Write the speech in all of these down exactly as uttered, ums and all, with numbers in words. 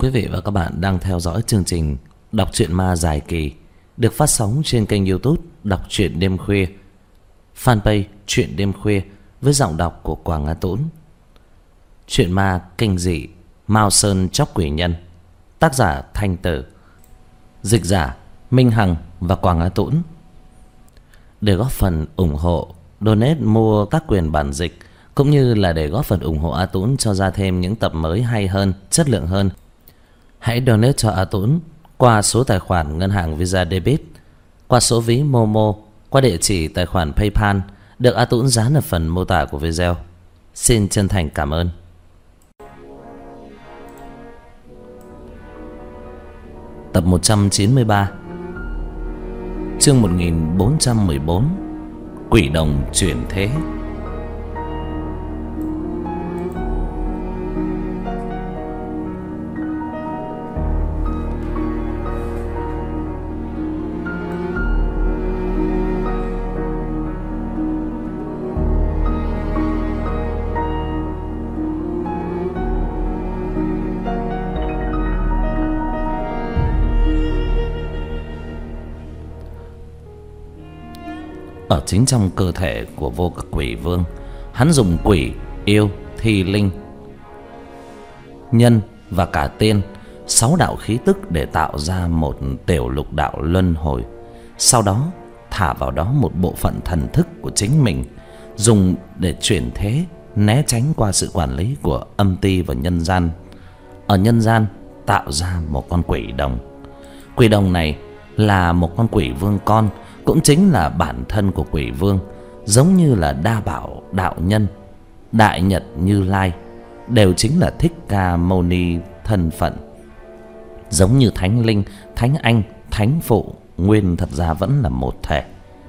Quý vị và các bạn đang theo dõi chương trình Đọc truyện ma dài kỳ được phát sóng trên kênh YouTube Đọc truyện đêm khuya, fanpage Truyện đêm khuya với giọng đọc của Quảng Á Tũng. Truyện ma kinh dị Mao Sơn Chóc Quỷ Nhân, tác giả Thanh Tử, dịch giả Minh Hằng và Quảng Á Tũng. Để góp phần ủng hộ, donate mua các quyền bản dịch cũng như là để góp phần ủng hộ A Tũng cho ra thêm những tập mới hay hơn, chất lượng hơn, hãy donate cho A Tũng qua số tài khoản ngân hàng Visa Debit, qua số ví Momo, qua địa chỉ tài khoản PayPal được A Tũng dán ở phần mô tả của video. Xin chân thành cảm ơn. Tập một trăm chín mươi ba, chương một nghìn bốn trăm mười bốn, Quỷ đồng chuyển thế. Ở chính trong cơ thể của vô cực quỷ vương, hắn dùng quỷ, yêu, thi linh, nhân và cả tiên, sáu đạo khí tức để tạo ra một tiểu lục đạo luân hồi. Sau đó thả vào đó một bộ phận thần thức của chính mình, dùng để chuyển thế, né tránh qua sự quản lý của âm ty và nhân gian. Ở nhân gian tạo ra một con quỷ đồng. Quỷ đồng này là một con quỷ vương con, cũng chính là bản thân của quỷ vương, giống như là Đa Bảo đạo nhân, Đại Nhật Như Lai đều chính là Thích Ca Mâu Ni thân phận. Giống như Thánh Linh, Thánh Anh, Thánh Phụ, nguyên thật ra vẫn là một thể.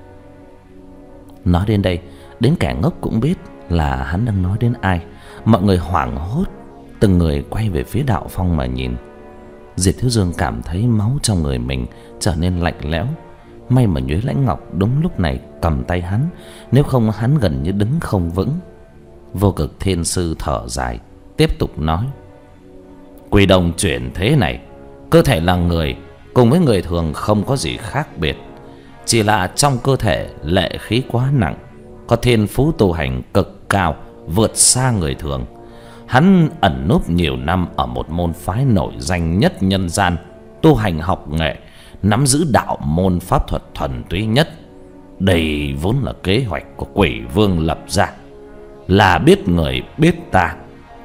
Nói đến đây, đến kẻ ngốc cũng biết là hắn đang nói đến ai. Mọi người hoảng hốt, từng người quay về phía Đạo Phong mà nhìn. Diệp Thiếu Dương cảm thấy máu trong người mình trở nên lạnh lẽo. May mà Nhuế Lãnh Ngọc đúng lúc này cầm tay hắn, nếu không hắn gần như đứng không vững. Vô Cực Thiên Sư thở dài, tiếp tục nói: Quỷ đồng chuyển thế này, cơ thể là người, cùng với người thường không có gì khác biệt, chỉ là trong cơ thể lệ khí quá nặng, có thiên phú tu hành cực cao, vượt xa người thường. Hắn ẩn núp nhiều năm ở một môn phái nổi danh nhất nhân gian, tu hành học nghệ, nắm giữ đạo môn pháp thuật thuần túy nhất. Đây vốn là kế hoạch của quỷ vương lập ra, là biết người biết ta.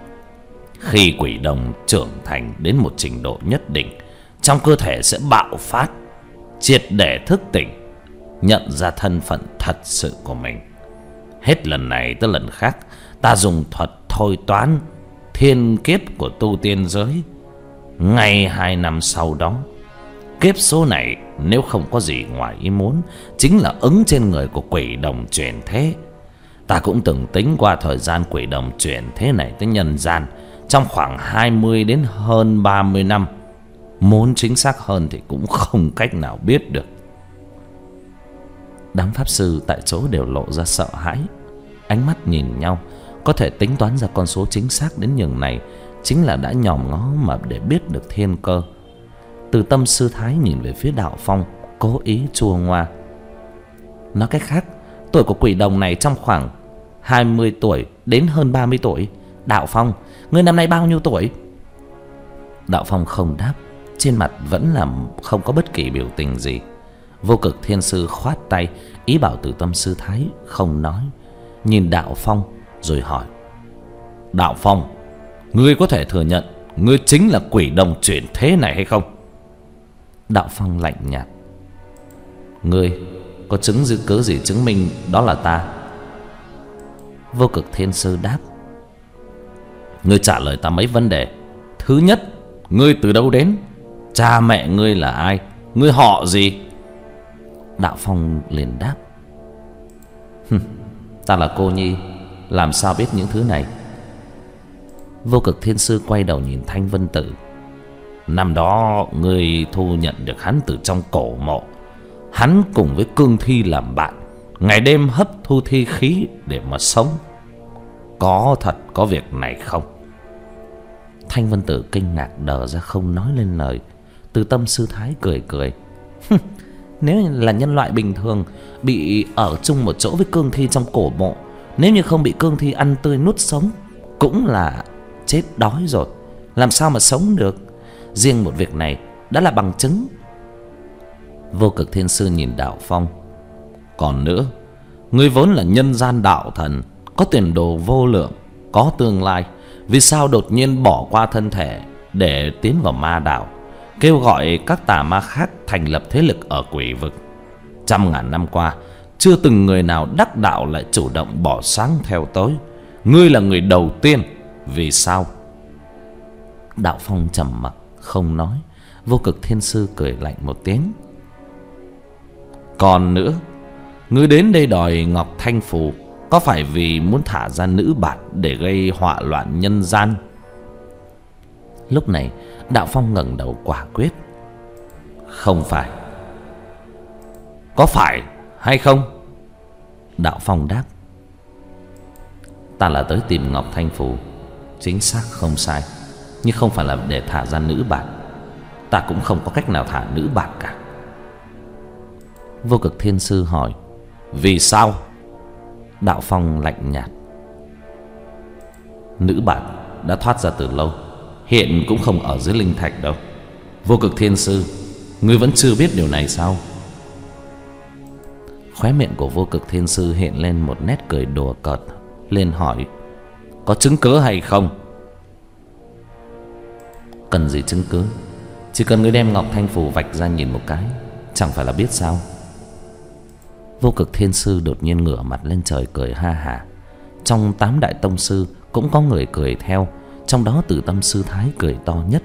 Khi quỷ đồng trưởng thành đến một trình độ nhất định, trong cơ thể sẽ bạo phát, triệt để thức tỉnh, nhận ra thân phận thật sự của mình. Hết lần này tới lần khác, ta dùng thuật thôi toán thiên kiếp của tu tiên giới. Ngay hai năm sau đó, kiếp số này nếu không có gì ngoài ý muốn, chính là ứng trên người của quỷ đồng chuyển thế. Ta cũng từng tính qua thời gian quỷ đồng chuyển thế này tới nhân gian, trong khoảng hai mươi đến hơn ba mươi năm. Muốn chính xác hơn thì cũng không cách nào biết được. Đám pháp sư tại chỗ đều lộ ra sợ hãi, ánh mắt nhìn nhau, có thể tính toán ra con số chính xác đến nhường này, chính là đã nhòm ngó mà để biết được thiên cơ. Từ Tâm Sư Thái nhìn về phía Đạo Phong, cố ý chua ngoa. Nói cách khác, tuổi của quỷ đồng này trong khoảng hai mươi tuổi đến hơn ba mươi tuổi. Đạo Phong, ngươi năm nay bao nhiêu tuổi? Đạo Phong không đáp, trên mặt vẫn là không có bất kỳ biểu tình gì. Vô Cực Thiên Sư khoát tay, ý bảo Từ Tâm Sư Thái không nói, nhìn Đạo Phong rồi hỏi: Đạo Phong, ngươi có thể thừa nhận ngươi chính là quỷ đồng chuyển thế này hay không? Đạo Phong lạnh nhạt: Ngươi có chứng dư cớ gì chứng minh đó là ta? Vô Cực Thiên Sư đáp: Ngươi trả lời ta mấy vấn đề. Thứ nhất, ngươi từ đâu đến? Cha mẹ ngươi là ai? Ngươi họ gì? Đạo Phong liền đáp: Ta là cô nhi, làm sao biết những thứ này? Vô Cực Thiên Sư quay đầu nhìn Thanh Vân Tử: Năm đó ngươi thu nhận được hắn từ trong cổ mộ. Hắn cùng với cương thi làm bạn, ngày đêm hấp thu thi khí để mà sống. Có thật có việc này không? Thanh Vân Tử kinh ngạc đờ ra không nói lên lời. Từ Tâm sư thái cười cười. Nếu là nhân loại bình thường bị ở chung một chỗ với cương thi trong cổ mộ, nếu như không bị cương thi ăn tươi nuốt sống, cũng là chết đói rồi, làm sao mà sống được. Riêng một việc này đã là bằng chứng. Vô Cực Thiên Sư nhìn Đạo Phong. Còn nữa, ngươi vốn là nhân gian đạo thần, có tiền đồ vô lượng, có tương lai, vì sao đột nhiên bỏ qua thân thể để tiến vào ma đạo, kêu gọi các tà ma khác thành lập thế lực ở quỷ vực? Trăm ngàn năm qua, chưa từng người nào đắc đạo lại chủ động bỏ sáng theo tới. Ngươi là người đầu tiên, vì sao? Đạo Phong trầm mặc không nói. Vô Cực Thiên Sư cười lạnh một tiếng. Còn nữa, ngươi đến đây đòi Ngọc Thanh Phù, có phải vì muốn thả ra nữ bạt để gây họa loạn nhân gian? Lúc này Đạo Phong ngẩng đầu quả quyết. Không phải. Có phải hay không? Đạo Phong đáp. Ta là tới tìm Ngọc Thanh Phù, chính xác không sai, nhưng không phải là để thả ra nữ bạt. Ta cũng không có cách nào thả nữ bạt cả. Vô Cực Thiên Sư hỏi. Vì sao? Đạo Phong lạnh nhạt. Nữ bạt đã thoát ra từ lâu, hiện cũng không ở dưới linh thạch đâu. Vô Cực Thiên Sư, ngươi vẫn chưa biết điều này sao? Khóe miệng của Vô Cực Thiên Sư hiện lên một nét cười đùa cợt, lên hỏi. Có chứng cứ hay không? Cần gì chứng cứ? Chỉ cần ngươi đem Ngọc Thanh Phù vạch ra nhìn một cái, chẳng phải là biết sao? Vô Cực Thiên Sư đột nhiên ngửa mặt lên trời cười ha hả. Trong tám đại tông sư cũng có người cười theo, trong đó Từ Tâm sư thái cười to nhất.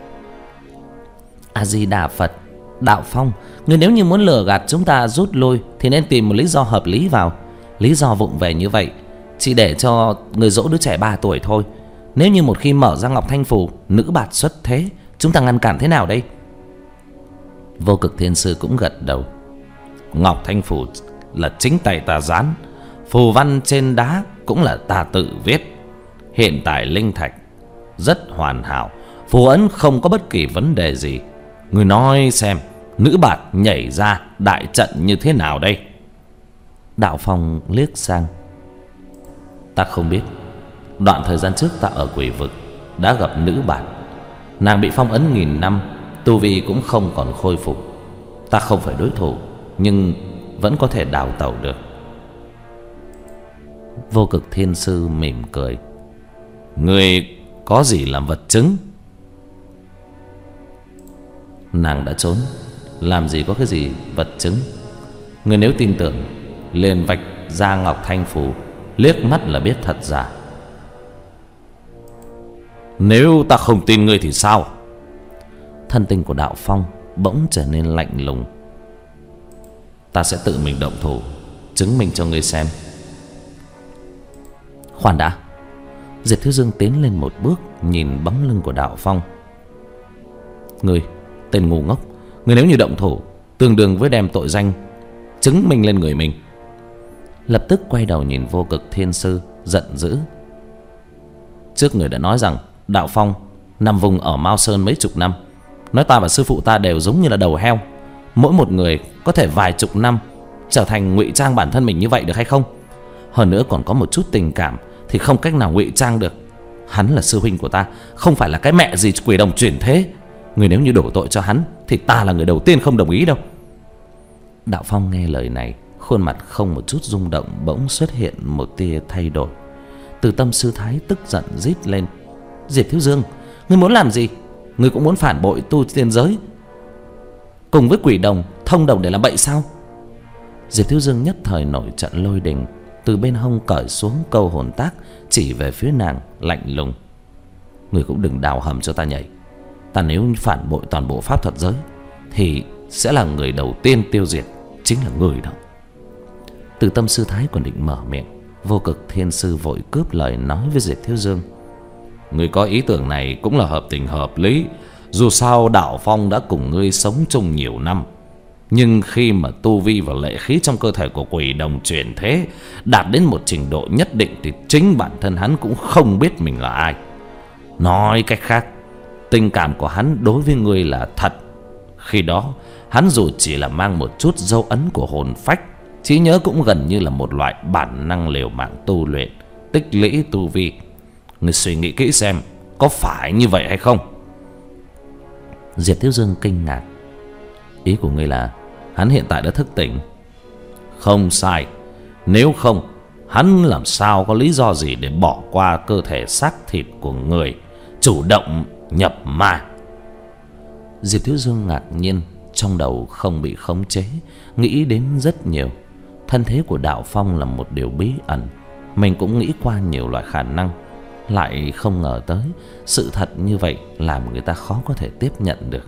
A Di Đà Phật. Đạo Phong, người nếu như muốn lừa gạt chúng ta rút lui thì nên tìm một lý do hợp lý vào. Lý do vụng về như vậy chỉ để cho người dỗ đứa trẻ ba tuổi thôi. Nếu như một khi mở ra Ngọc Thanh Phù, nữ bạt xuất thế, chúng ta ngăn cản thế nào đây? Vô Cực Thiên Sư cũng gật đầu. Ngọc Thanh Phù là chính tay ta dán, phù văn trên đá cũng là ta tự viết. Hiện tại linh thạch rất hoàn hảo, phù ấn không có bất kỳ vấn đề gì. Người nói xem, nữ bạt nhảy ra đại trận như thế nào đây? Đạo Phong liếc sang. Ta không biết. Đoạn thời gian trước ta ở quỷ vực đã gặp nữ bạt. Nàng bị phong ấn nghìn năm, tu vi cũng không còn khôi phục. Ta không phải đối thủ, nhưng vẫn có thể đào tẩu được. Vô Cực Thiên Sư mỉm cười. Ngươi có gì làm vật chứng? Nàng đã trốn, làm gì có cái gì vật chứng. Ngươi nếu tin tưởng, liền vạch ra Ngọc Thanh Phù, liếc mắt là biết thật giả. Nếu ta không tin ngươi thì sao? Thân tình của Đạo Phong bỗng trở nên lạnh lùng. Ta sẽ tự mình động thủ, chứng minh cho ngươi xem. Khoan đã. Diệp Thiếu Dương tiến lên một bước, nhìn bóng lưng của Đạo Phong. Ngươi, tên ngu ngốc, ngươi nếu như động thủ, tương đương với đem tội danh chứng minh lên người mình. Lập tức quay đầu nhìn Vô Cực Thiên Sư, giận dữ. Trước người đã nói rằng Đạo Phong nằm vùng ở Mao Sơn mấy chục năm, nói ta và sư phụ ta đều giống như là đầu heo. Mỗi một người có thể vài chục năm trở thành ngụy trang bản thân mình như vậy được hay không? Hơn nữa còn có một chút tình cảm thì không cách nào ngụy trang được. Hắn là sư huynh của ta, không phải là cái mẹ gì quỷ đồng chuyển thế. Người nếu như đổ tội cho hắn thì ta là người đầu tiên không đồng ý đâu. Đạo Phong nghe lời này, khuôn mặt không một chút rung động, bỗng xuất hiện một tia thay đổi. Từ Tâm sư thái tức giận rít lên. Diệp Thiếu Dương, ngươi muốn làm gì? Ngươi cũng muốn phản bội tu tiên giới, cùng với quỷ đồng thông đồng để làm bậy sao? Diệp Thiếu Dương nhất thời nổi trận lôi đình, từ bên hông cởi xuống câu hồn tác, chỉ về phía nàng lạnh lùng. Ngươi cũng đừng đào hầm cho ta nhảy. Ta nếu phản bội toàn bộ pháp thuật giới thì sẽ là người đầu tiên tiêu diệt, chính là người đó. Từ Tâm sư thái còn định mở miệng, Vô Cực Thiên Sư vội cướp lời nói với Diệp Thiếu Dương. Ngươi có ý tưởng này cũng là hợp tình hợp lý. Dù sao Đạo Phong đã cùng ngươi sống chung nhiều năm, nhưng khi mà tu vi và lệ khí trong cơ thể của quỷ đồng chuyển thế đạt đến một trình độ nhất định thì chính bản thân hắn cũng không biết mình là ai. Nói cách khác, tình cảm của hắn đối với ngươi là thật. Khi đó hắn dù chỉ là mang một chút dấu ấn của hồn phách, trí nhớ cũng gần như là một loại bản năng liều mạng tu luyện, tích lũy tu vi. Ngươi suy nghĩ kỹ xem, có phải như vậy hay không? Diệp Thiếu Dương kinh ngạc. Ý của ngươi là hắn hiện tại đã thức tỉnh? Không sai. Nếu không, hắn làm sao có lý do gì để bỏ qua cơ thể xác thịt của người, chủ động nhập ma? Diệp Thiếu Dương ngạc nhiên, trong đầu không bị khống chế, nghĩ đến rất nhiều. Thân thế của Đạo Phong là một điều bí ẩn, mình cũng nghĩ qua nhiều loại khả năng, lại không ngờ tới sự thật như vậy làm người ta khó có thể tiếp nhận được.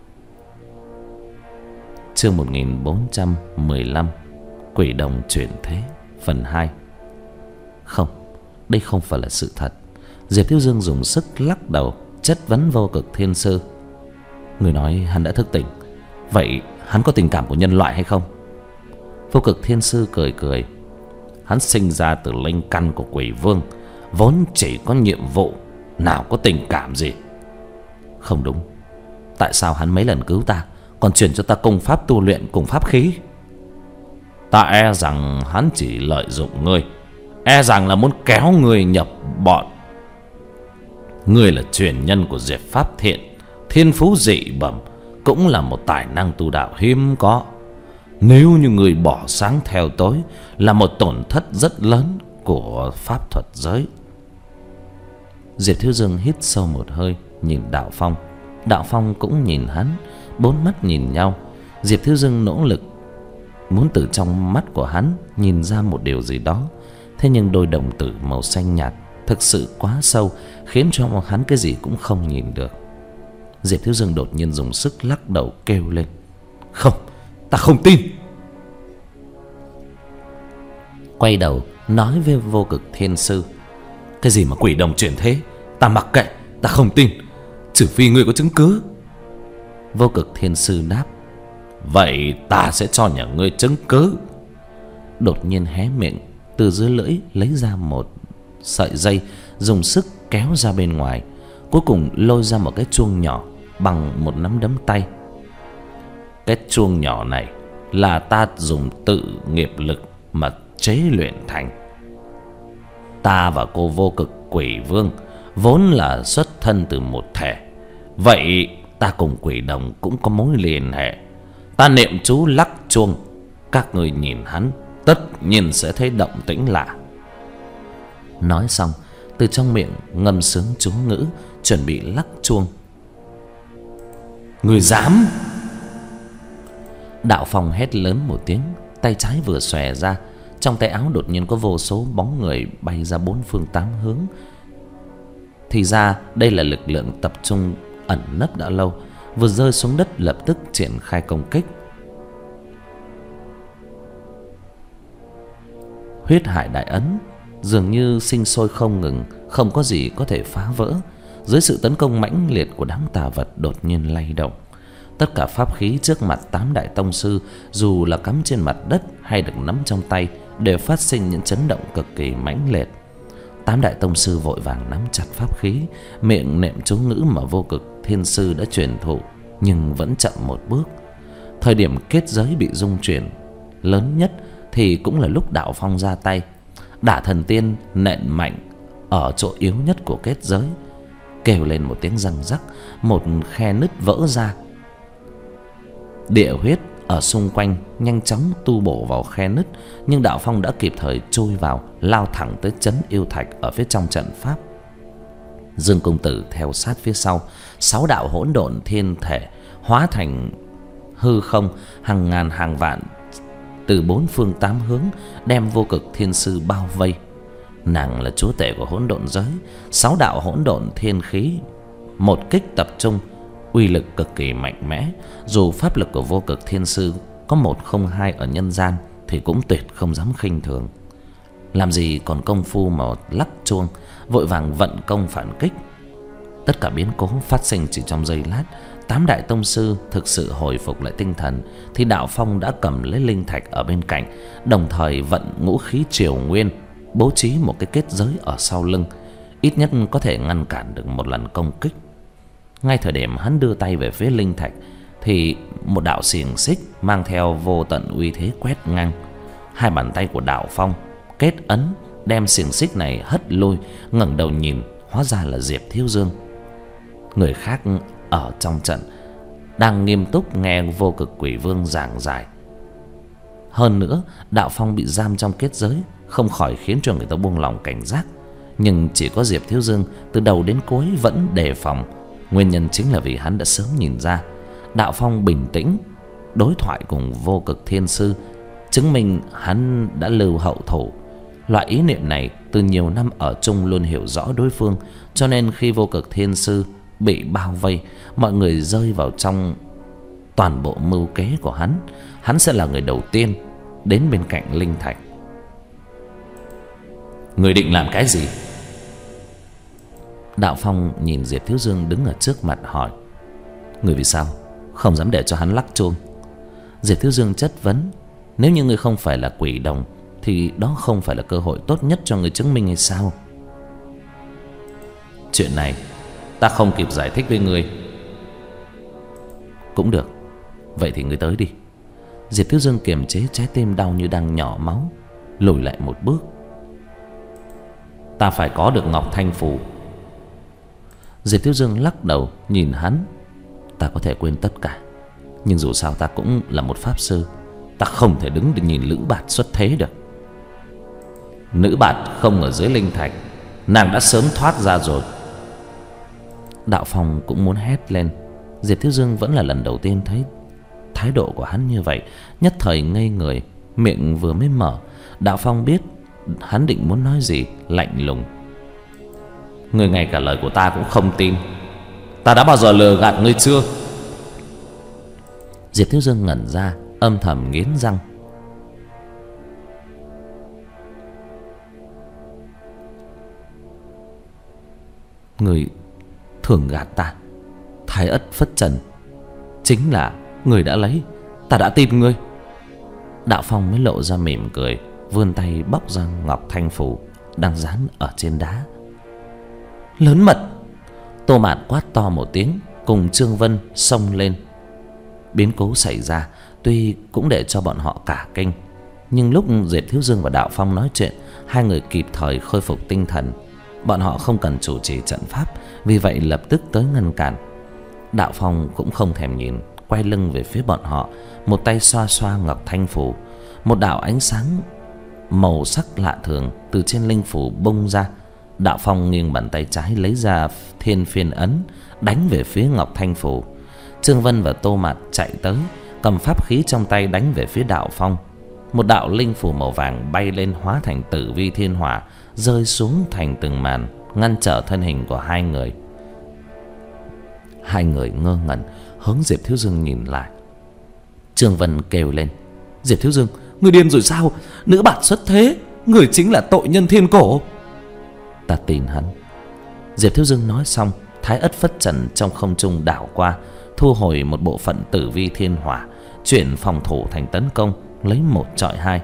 Chương một nghìn bốn trăm mười lăm, Quỷ đồng chuyển thế, phần hai. Không, đây không phải là sự thật. Diệp Thiếu Dương dùng sức lắc đầu, chất vấn Vô Cực Thiên Sư. Người nói hắn đã thức tỉnh, vậy hắn có tình cảm của nhân loại hay không? Vô Cực Thiên Sư cười cười. Hắn sinh ra từ linh căn của quỷ vương, vốn chỉ có nhiệm vụ, nào có tình cảm gì. Không đúng. Tại sao hắn mấy lần cứu ta còn truyền cho ta công pháp tu luyện cùng pháp khí? Ta e rằng hắn chỉ lợi dụng ngươi, e rằng là muốn kéo ngươi nhập bọn. Ngươi là truyền nhân của Diệp Pháp Thiện, thiên phú dị bẩm, cũng là một tài năng tu đạo hiếm có. Nếu như người bỏ sáng theo tối, là một tổn thất rất lớn của pháp thuật giới. Diệp Thiếu Dương hít sâu một hơi, nhìn Đạo Phong. Đạo Phong cũng nhìn hắn, bốn mắt nhìn nhau. Diệp Thiếu Dương nỗ lực muốn từ trong mắt của hắn nhìn ra một điều gì đó, thế nhưng đôi đồng tử màu xanh nhạt thực sự quá sâu, khiến cho hắn cái gì cũng không nhìn được. Diệp Thiếu Dương đột nhiên dùng sức lắc đầu kêu lên. Không, ta không tin. Quay đầu nói với Vô Cực Thiên Sư. Cái gì mà quỷ đồng chuyển thế, ta mặc kệ, ta không tin, trừ phi ngươi có chứng cứ. Vô Cực Thiên Sư đáp. Vậy ta sẽ cho nhà ngươi chứng cứ. Đột nhiên hé miệng, từ dưới lưỡi lấy ra một sợi dây, dùng sức kéo ra bên ngoài, cuối cùng lôi ra một cái chuông nhỏ bằng một nắm đấm tay. Cái chuông nhỏ này là ta dùng tự nghiệp lực mà chế luyện thành. Ta và cô Vô Cực Quỷ Vương vốn là xuất thân từ một thể, vậy ta cùng quỷ đồng cũng có mối liên hệ. Ta niệm chú lắc chuông, các người nhìn hắn tất nhiên sẽ thấy động tĩnh lạ. Nói xong, từ trong miệng ngâm sướng chú ngữ, chuẩn bị lắc chuông. Người dám! Đạo Phong hét lớn một tiếng, tay trái vừa xòe ra, trong tay áo đột nhiên có vô số bóng người bay ra bốn phương tám hướng. Thì ra đây là lực lượng tập trung ẩn nấp đã lâu, vừa rơi xuống đất lập tức triển khai công kích. Huyết hải đại ấn dường như sinh sôi không ngừng, không có gì có thể phá vỡ. Dưới sự tấn công mãnh liệt của đám tà vật đột nhiên lay động. Tất cả pháp khí trước mặt tám đại tông sư, dù là cắm trên mặt đất hay được nắm trong tay, đều phát sinh những chấn động cực kỳ mãnh liệt. Tám đại tông sư vội vàng nắm chặt pháp khí, miệng niệm chú ngữ mà Vô Cực Thiên Sư đã truyền thụ, nhưng vẫn chậm một bước. Thời điểm kết giới bị rung chuyển lớn nhất thì cũng là lúc Đạo Phong ra tay, đả thần tiên nện mạnh ở chỗ yếu nhất của kết giới. Kêu lên một tiếng răng rắc, một khe nứt vỡ ra. Địa huyết ở xung quanh nhanh chóng tu bổ vào khe nứt, nhưng Đạo Phong đã kịp thời chui vào, lao thẳng tới trấn yêu thạch ở phía trong trận pháp. Dương công tử theo sát phía sau, sáu đạo hỗn độn thiên thể hóa thành hư không, hàng ngàn hàng vạn từ bốn phương tám hướng đem Vô Cực Thiên Sư bao vây. Nàng là chúa tể của hỗn độn giới, sáu đạo hỗn độn thiên khí một kích tập trung, uy lực cực kỳ mạnh mẽ. Dù pháp lực của Vô Cực Thiên Sư có một không hai ở nhân gian thì cũng tuyệt không dám khinh thường. Làm gì còn công phu mà lắc chuông, vội vàng vận công phản kích. Tất cả biến cố phát sinh chỉ trong giây lát. Tám đại tông sư thực sự hồi phục lại tinh thần thì Đạo Phong đã cầm lấy linh thạch ở bên cạnh, đồng thời vận ngũ khí triều nguyên, bố trí một cái kết giới ở sau lưng. ít nhất có thể ngăn cản được một lần công kích. Ngay thời điểm hắn đưa tay về phía linh thạch thì một đạo xiềng xích mang theo vô tận uy thế quét ngang. Hai bàn tay của Đạo Phong kết ấn đem xiềng xích này hất lui. Ngẩng đầu nhìn, hóa ra là Diệp Thiếu Dương. Người khác ở trong trận đang nghiêm túc nghe Vô Cực Quỷ Vương giảng giải. Hơn nữa, Đạo Phong bị giam trong kết giới, không khỏi khiến cho người ta buông lòng cảnh giác. Nhưng chỉ có Diệp Thiếu Dương từ đầu đến cuối vẫn đề phòng. Nguyên nhân chính là vì hắn đã sớm nhìn ra Đạo Phong bình tĩnh đối thoại cùng Vô Cực Thiên Sư, chứng minh hắn đã lưu hậu thủ. Loại ý niệm này từ nhiều năm ở chung luôn hiểu rõ đối phương, cho nên khi Vô Cực Thiên Sư bị bao vây, mọi người rơi vào trong toàn bộ mưu kế của hắn. Hắn sẽ là người đầu tiên đến bên cạnh linh thạch. Người định làm cái gì? Đạo Phong nhìn Diệp Thiếu Dương đứng ở trước mặt hỏi. Người vì sao không dám để cho hắn lắc chuông? Diệp Thiếu Dương chất vấn. Nếu như người không phải là quỷ đồng thì đó không phải là cơ hội tốt nhất cho người chứng minh hay sao? Chuyện này ta không kịp giải thích với người. Cũng được, vậy thì người tới đi. Diệp Thiếu Dương kiềm chế trái tim đau như đang nhỏ máu, lùi lại một bước. Ta phải có được Ngọc Thanh Phù. Diệp Thiếu Dương lắc đầu nhìn hắn. Ta có thể quên tất cả, nhưng dù sao ta cũng là một pháp sư. Ta không thể đứng để nhìn Lữ Bạt xuất thế được. Nữ Bạt không ở dưới linh thạch, nàng đã sớm thoát ra rồi. Đạo Phong cũng muốn hét lên. Diệp Thiếu Dương vẫn là lần đầu tiên thấy thái độ của hắn như vậy, nhất thời ngây người. Miệng vừa mới mở, Đạo Phong biết hắn định muốn nói gì, lạnh lùng. Người ngay cả lời của ta cũng không tin. Ta đã bao giờ lừa gạt ngươi chưa? Diệp Thiếu Dương ngẩn ra, âm thầm nghiến răng. Người thường gạt ta. Thái ất phất trần chính là người đã lấy. Ta đã tin ngươi. Đạo Phong mới lộ ra mỉm cười, vươn tay bóc ra Ngọc Thanh Phù đang dán ở trên đá. Lớn mật! Tô Mạt quát to một tiếng, cùng Trương Vân xông lên. Biến cố xảy ra tuy cũng để cho bọn họ cả kinh, nhưng lúc Diệp Thiếu Dương và Đạo Phong nói chuyện, hai người kịp thời khôi phục tinh thần. Bọn họ không cần chủ trì trận pháp, vì vậy lập tức tới ngăn cản. Đạo Phong cũng không thèm nhìn, quay lưng về phía bọn họ, một tay xoa xoa Ngọc Thanh Phù. Một đạo ánh sáng màu sắc lạ thường từ trên linh phù bung ra. Đạo Phong nghiêng bàn tay trái lấy ra Thiên Phiên ấn, đánh về phía Ngọc Thanh Phù. Trương Vân và Tô Mạt chạy tới, cầm pháp khí trong tay đánh về phía Đạo Phong. Một đạo linh phù màu vàng bay lên, hóa thành Tử Vi Thiên Hỏa, rơi xuống thành từng màn, ngăn trở thân hình của hai người. Hai người ngơ ngẩn hướng Diệp Thiếu Dương nhìn lại. Trương Vân kêu lên. Diệp Thiếu Dương, người điên rồi sao? Nữ Bạt xuất thế, người chính là tội nhân thiên cổ. Ta tin hắn. Diệp Thiếu Dương nói xong, Thái ất phất trần trong không trung đảo qua, thu hồi một bộ phận Tử Vi Thiên Hỏa, chuyển phòng thủ thành tấn công, lấy một chọi hai.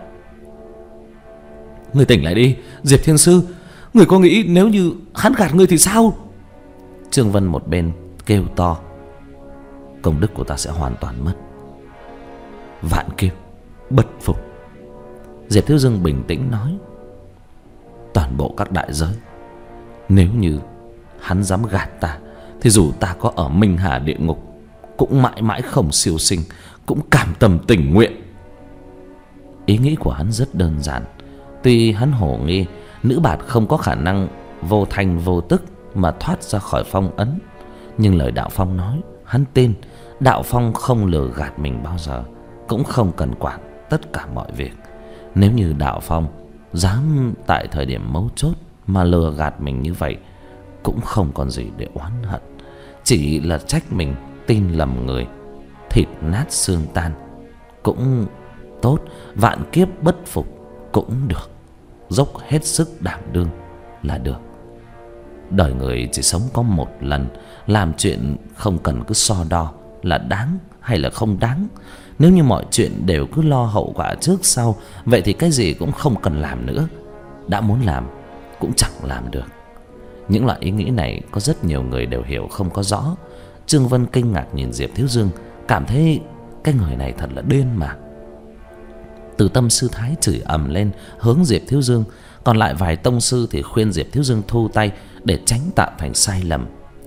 Người tỉnh lại đi, Diệp Thiên Sư. Người có nghĩ nếu như hắn gạt người thì sao? Trương Vân một bên kêu to. Công đức của ta sẽ hoàn toàn mất. Vạn kiếp bất phục. Diệp Thiếu Dương bình tĩnh nói. Toàn bộ các đại giới, nếu như hắn dám gạt ta, thì dù ta có ở Minh Hà địa ngục cũng mãi mãi không siêu sinh, cũng cam tâm tình nguyện. Ý nghĩ của hắn rất đơn giản. Tuy hắn hổ nghi Nữ Bạt không có khả năng vô thanh vô tức mà thoát ra khỏi phong ấn, nhưng lời Đạo Phong nói hắn tin. Đạo Phong không lừa gạt mình bao giờ, cũng không cần quản tất cả mọi việc. Nếu như Đạo Phong dám tại thời điểm mấu chốt mà lừa gạt mình như vậy, cũng không còn gì để oán hận, chỉ là trách mình tin lầm người. Thịt nát xương tan cũng tốt, vạn kiếp bất phục cũng được. Dốc hết sức đảm đương là được. Đời người chỉ sống có một lần, làm chuyện không cần cứ so đo là đáng hay là không đáng. Nếu như mọi chuyện đều cứ lo hậu quả trước sau, vậy thì cái gì cũng không cần làm nữa. Đã muốn làm cũng chẳng làm được. Những loại ý nghĩ này có rất nhiều người đều hiểu không có rõ. Trương Vân kinh ngạc nhìn Diệp Thiếu Dương, cảm thấy cái người này thật là điên mà. Từ Tâm sư thái chửi ầm lên hướng Diệp Thiếu Dương, còn lại vài tông sư thì khuyên Diệp Thiếu Dương thu tay để tránh tạo thành sai lầm.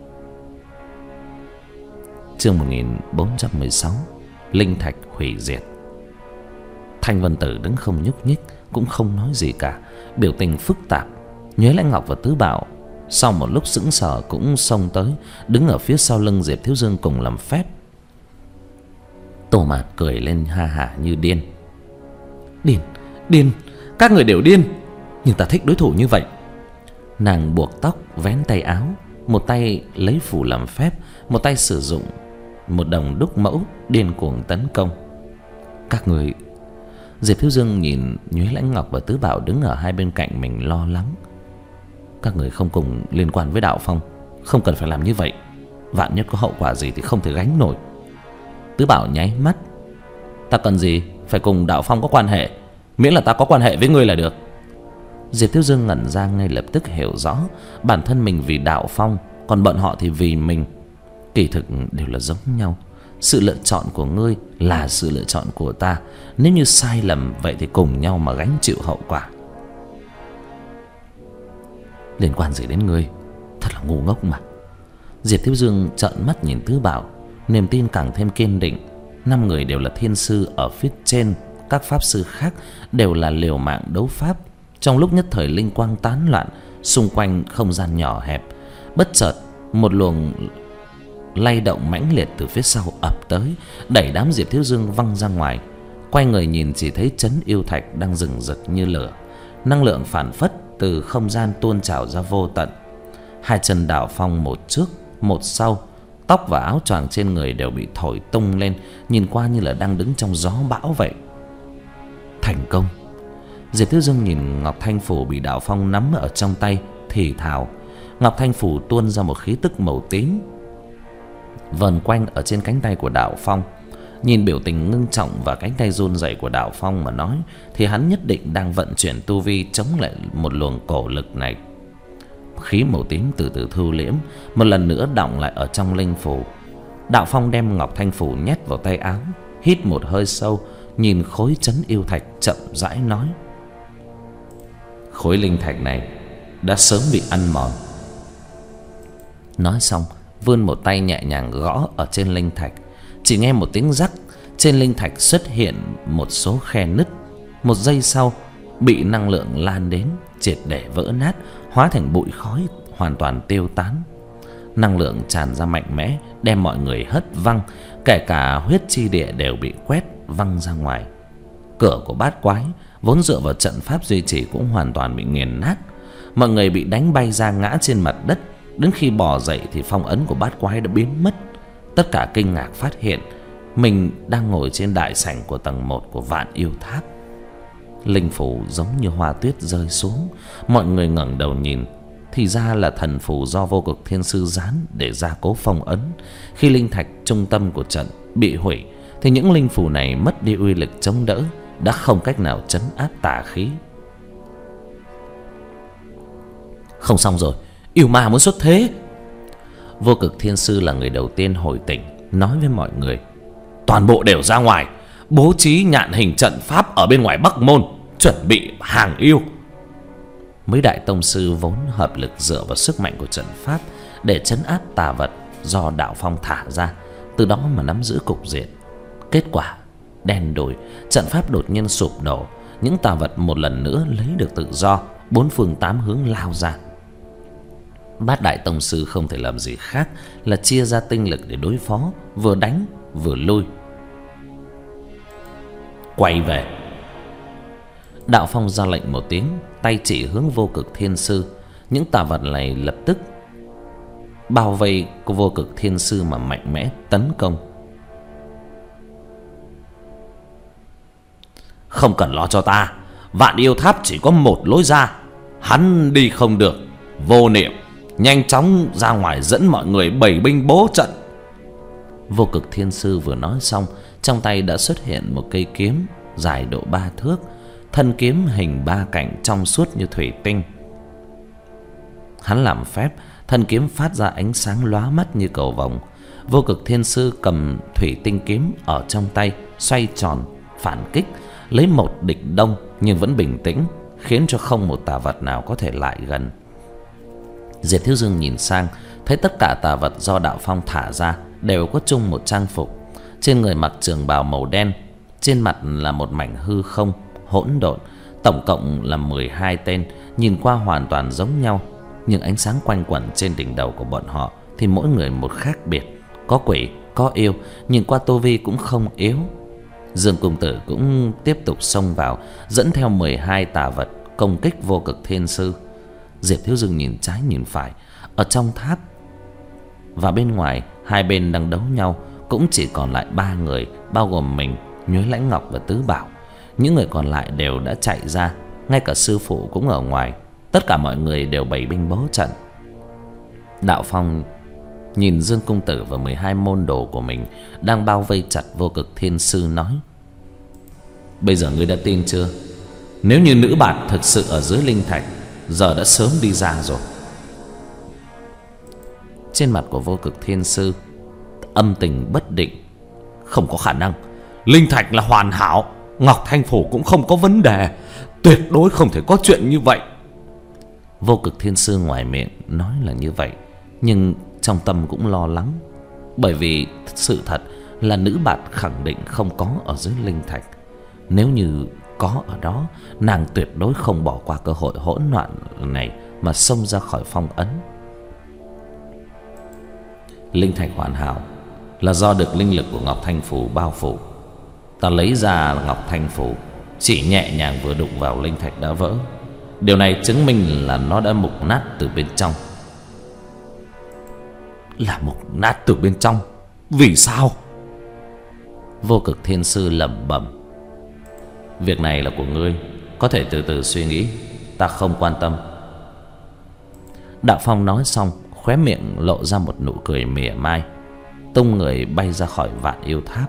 Chương một nghìn bốn trăm mười sáu, linh thạch hủy diệt. Thanh Vân Tử đứng không nhúc nhích, cũng không nói gì cả, biểu tình phức tạp. Nhuế Lãnh Ngọc và Tứ Bảo sau một lúc sững sờ cũng xông tới, đứng ở phía sau lưng Diệp Thiếu Dương cùng làm phép. Tô Mạt cười lên ha hả như điên. Điên, điên, các người đều điên, nhưng ta thích đối thủ như vậy. Nàng buộc tóc, vén tay áo, một tay lấy phủ làm phép, một tay sử dụng một đồng đúc mẫu điên cuồng tấn công. Các người... Diệp Thiếu Dương nhìn Nhuế Lãnh Ngọc và Tứ Bảo đứng ở hai bên cạnh mình lo lắng. Các người không cùng liên quan với Đạo Phong, không cần phải làm như vậy. Vạn nhất có hậu quả gì thì không thể gánh nổi. Tứ Bảo nháy mắt. Ta cần gì phải cùng Đạo Phong có quan hệ, miễn là ta có quan hệ với ngươi là được. Diệp Thiếu Dương ngẩn ra, ngay lập tức hiểu rõ bản thân mình vì Đạo Phong, còn bọn họ thì vì mình. Kỳ thực đều là giống nhau. Sự lựa chọn của ngươi là sự lựa chọn của ta. Nếu như sai lầm, vậy thì cùng nhau mà gánh chịu hậu quả. Liên quan gì đến ngươi? Thật là ngu ngốc mà. Diệp Thiếu Dương trợn mắt nhìn Tứ Bảo, niềm tin càng thêm kiên định. Năm người đều là thiên sư ở phía trên, các pháp sư khác đều là liều mạng đấu pháp. Trong lúc nhất thời linh quang tán loạn, xung quanh không gian nhỏ hẹp, bất chợt một luồng lay động mãnh liệt từ phía sau ập tới, đẩy đám Diệp Thiếu Dương văng ra ngoài. Quay người nhìn chỉ thấy trấn yêu thạch đang rừng rực như lửa, năng lượng phản phất từ không gian tuôn trào ra vô tận. Hai chân Đạo Phong một trước một sau, tóc và áo choàng trên người đều bị thổi tung lên, nhìn qua như là đang đứng trong gió bão vậy. Thành công. Diệp Thiếu Dương nhìn Ngọc Thanh Phủ bị Đạo Phong nắm ở trong tay, thì thào. Ngọc Thanh Phủ tuôn ra một khí tức màu tím, vờn quanh ở trên cánh tay của Đạo Phong. Nhìn biểu tình ngưng trọng và cánh tay run rẩy của Đạo Phong mà nói, thì hắn nhất định đang vận chuyển tu vi chống lại một luồng cổ lực này. Khí màu tím từ từ thu liễm, một lần nữa đọng lại ở trong linh phủ. Đạo Phong đem Ngọc Thanh Phủ nhét vào tay áo, hít một hơi sâu, nhìn khối trấn yêu thạch chậm rãi nói: khối linh thạch này đã sớm bị ăn mòn. Nói xong, vươn một tay nhẹ nhàng gõ ở trên linh thạch. Chỉ nghe một tiếng rắc, trên linh thạch xuất hiện một số khe nứt. Một giây sau, bị năng lượng lan đến, triệt để vỡ nát, hóa thành bụi khói, hoàn toàn tiêu tán. Năng lượng tràn ra mạnh mẽ, đem mọi người hất văng, kể cả huyết chi địa đều bị quét văng ra ngoài. Cửa của bát quái vốn dựa vào trận pháp duy trì cũng hoàn toàn bị nghiền nát. Mọi người bị đánh bay ra ngã trên mặt đất. Đến khi bò dậy thì phong ấn của bát quái đã biến mất. Tất cả kinh ngạc phát hiện mình đang ngồi trên đại sảnh của tầng một của Vạn Yêu Tháp. Linh phủ giống như hoa tuyết rơi xuống. Mọi người ngẩng đầu nhìn, thì ra là thần phù do Vô Cực Thiên Sư dán để gia cố phong ấn. Khi linh thạch trung tâm của trận bị hủy, thì những linh phù này mất đi uy lực chống đỡ, đã không cách nào trấn áp tà khí. Không xong rồi, yêu ma muốn xuất thế. Vô Cực Thiên Sư là người đầu tiên hồi tỉnh, nói với mọi người: toàn bộ đều ra ngoài, bố trí nhạn hình trận pháp ở bên ngoài Bắc Môn, chuẩn bị hàng yêu. Mấy đại tông sư vốn hợp lực dựa vào sức mạnh của trận pháp để trấn áp tà vật do Đạo Phong thả ra, từ đó mà nắm giữ cục diện. Kết quả đen đủi, trận pháp đột nhiên sụp đổ, những tà vật một lần nữa lấy được tự do, bốn phương tám hướng lao ra. Bát đại tông sư không thể làm gì khác là chia ra tinh lực để đối phó, vừa đánh vừa lui. Quay về. Đạo Phong ra lệnh một tiếng, tay chỉ hướng Vô Cực Thiên Sư. Những tà vật này lập tức bao vây của Vô Cực Thiên Sư mà mạnh mẽ tấn công. Không cần lo cho ta, Vạn Yêu Tháp chỉ có một lối ra, hắn đi không được. Vô Niệm, nhanh chóng ra ngoài dẫn mọi người bày binh bố trận. Vô Cực Thiên Sư vừa nói xong, trong tay đã xuất hiện một cây kiếm dài độ ba thước, thân kiếm hình ba cạnh trong suốt như thủy tinh. Hắn làm phép, thân kiếm phát ra ánh sáng lóa mắt như cầu vồng. Vô Cực Thiên Sư cầm thủy tinh kiếm ở trong tay, xoay tròn phản kích, lấy một địch đông nhưng vẫn bình tĩnh, khiến cho không một tà vật nào có thể lại gần. Diệp Thiếu Dương nhìn sang, thấy tất cả tà vật do Đạo Phong thả ra đều có chung một trang phục. Trên người mặc trường bào màu đen, trên mặt là một mảnh hư không hỗn độn. Tổng cộng là mười hai tên, nhìn qua hoàn toàn giống nhau, nhưng ánh sáng quanh quẩn trên đỉnh đầu của bọn họ thì mỗi người một khác biệt. Có quỷ, có yêu, nhìn qua tu vi cũng không yếu. Dương Cung Tử cũng tiếp tục xông vào, dẫn theo mười hai tà vật công kích Vô Cực Thiên Sư. Diệp Thiếu Dương nhìn trái nhìn phải, ở trong tháp và bên ngoài hai bên đang đấu nhau cũng chỉ còn lại ba người, bao gồm mình, Nhuế Lãnh Ngọc và Tứ Bảo. Những người còn lại đều đã chạy ra, ngay cả sư phụ cũng ở ngoài. Tất cả mọi người đều bày binh bố trận. Đạo Phong nhìn Dương Cung Tử và mười hai môn đồ của mình đang bao vây chặt Vô Cực Thiên Sư, nói: bây giờ ngươi đã tin chưa? Nếu như nữ bạt thực sự ở dưới linh thạch, giờ đã sớm đi ra rồi. Trên mặt của Vô Cực Thiên Sư âm tình bất định. Không có khả năng, linh thạch là hoàn hảo, Ngọc Thanh Phủ cũng không có vấn đề, tuyệt đối không thể có chuyện như vậy. Vô Cực Thiên Sư ngoài miệng nói là như vậy, nhưng trong tâm cũng lo lắng. Bởi vì sự thật là nữ bạt khẳng định không có ở dưới linh thạch. Nếu như có ở đó, nàng tuyệt đối không bỏ qua cơ hội hỗn loạn này mà xông ra khỏi phong ấn. Linh thạch hoàn hảo là do được linh lực của Ngọc Thanh Phủ bao phủ. Ta lấy ra Ngọc Thanh Phủ, chỉ nhẹ nhàng vừa đụng vào linh thạch đã vỡ. Điều này chứng minh là nó đã mục nát từ bên trong. Là mục nát từ bên trong? Vì sao? Vô Cực Thiên Sư lẩm bẩm: việc này là của ngươi, có thể từ từ suy nghĩ, ta không quan tâm. Đạo Phong nói xong, khóe miệng lộ ra một nụ cười mỉa mai, tung người bay ra khỏi Vạn Yêu Tháp.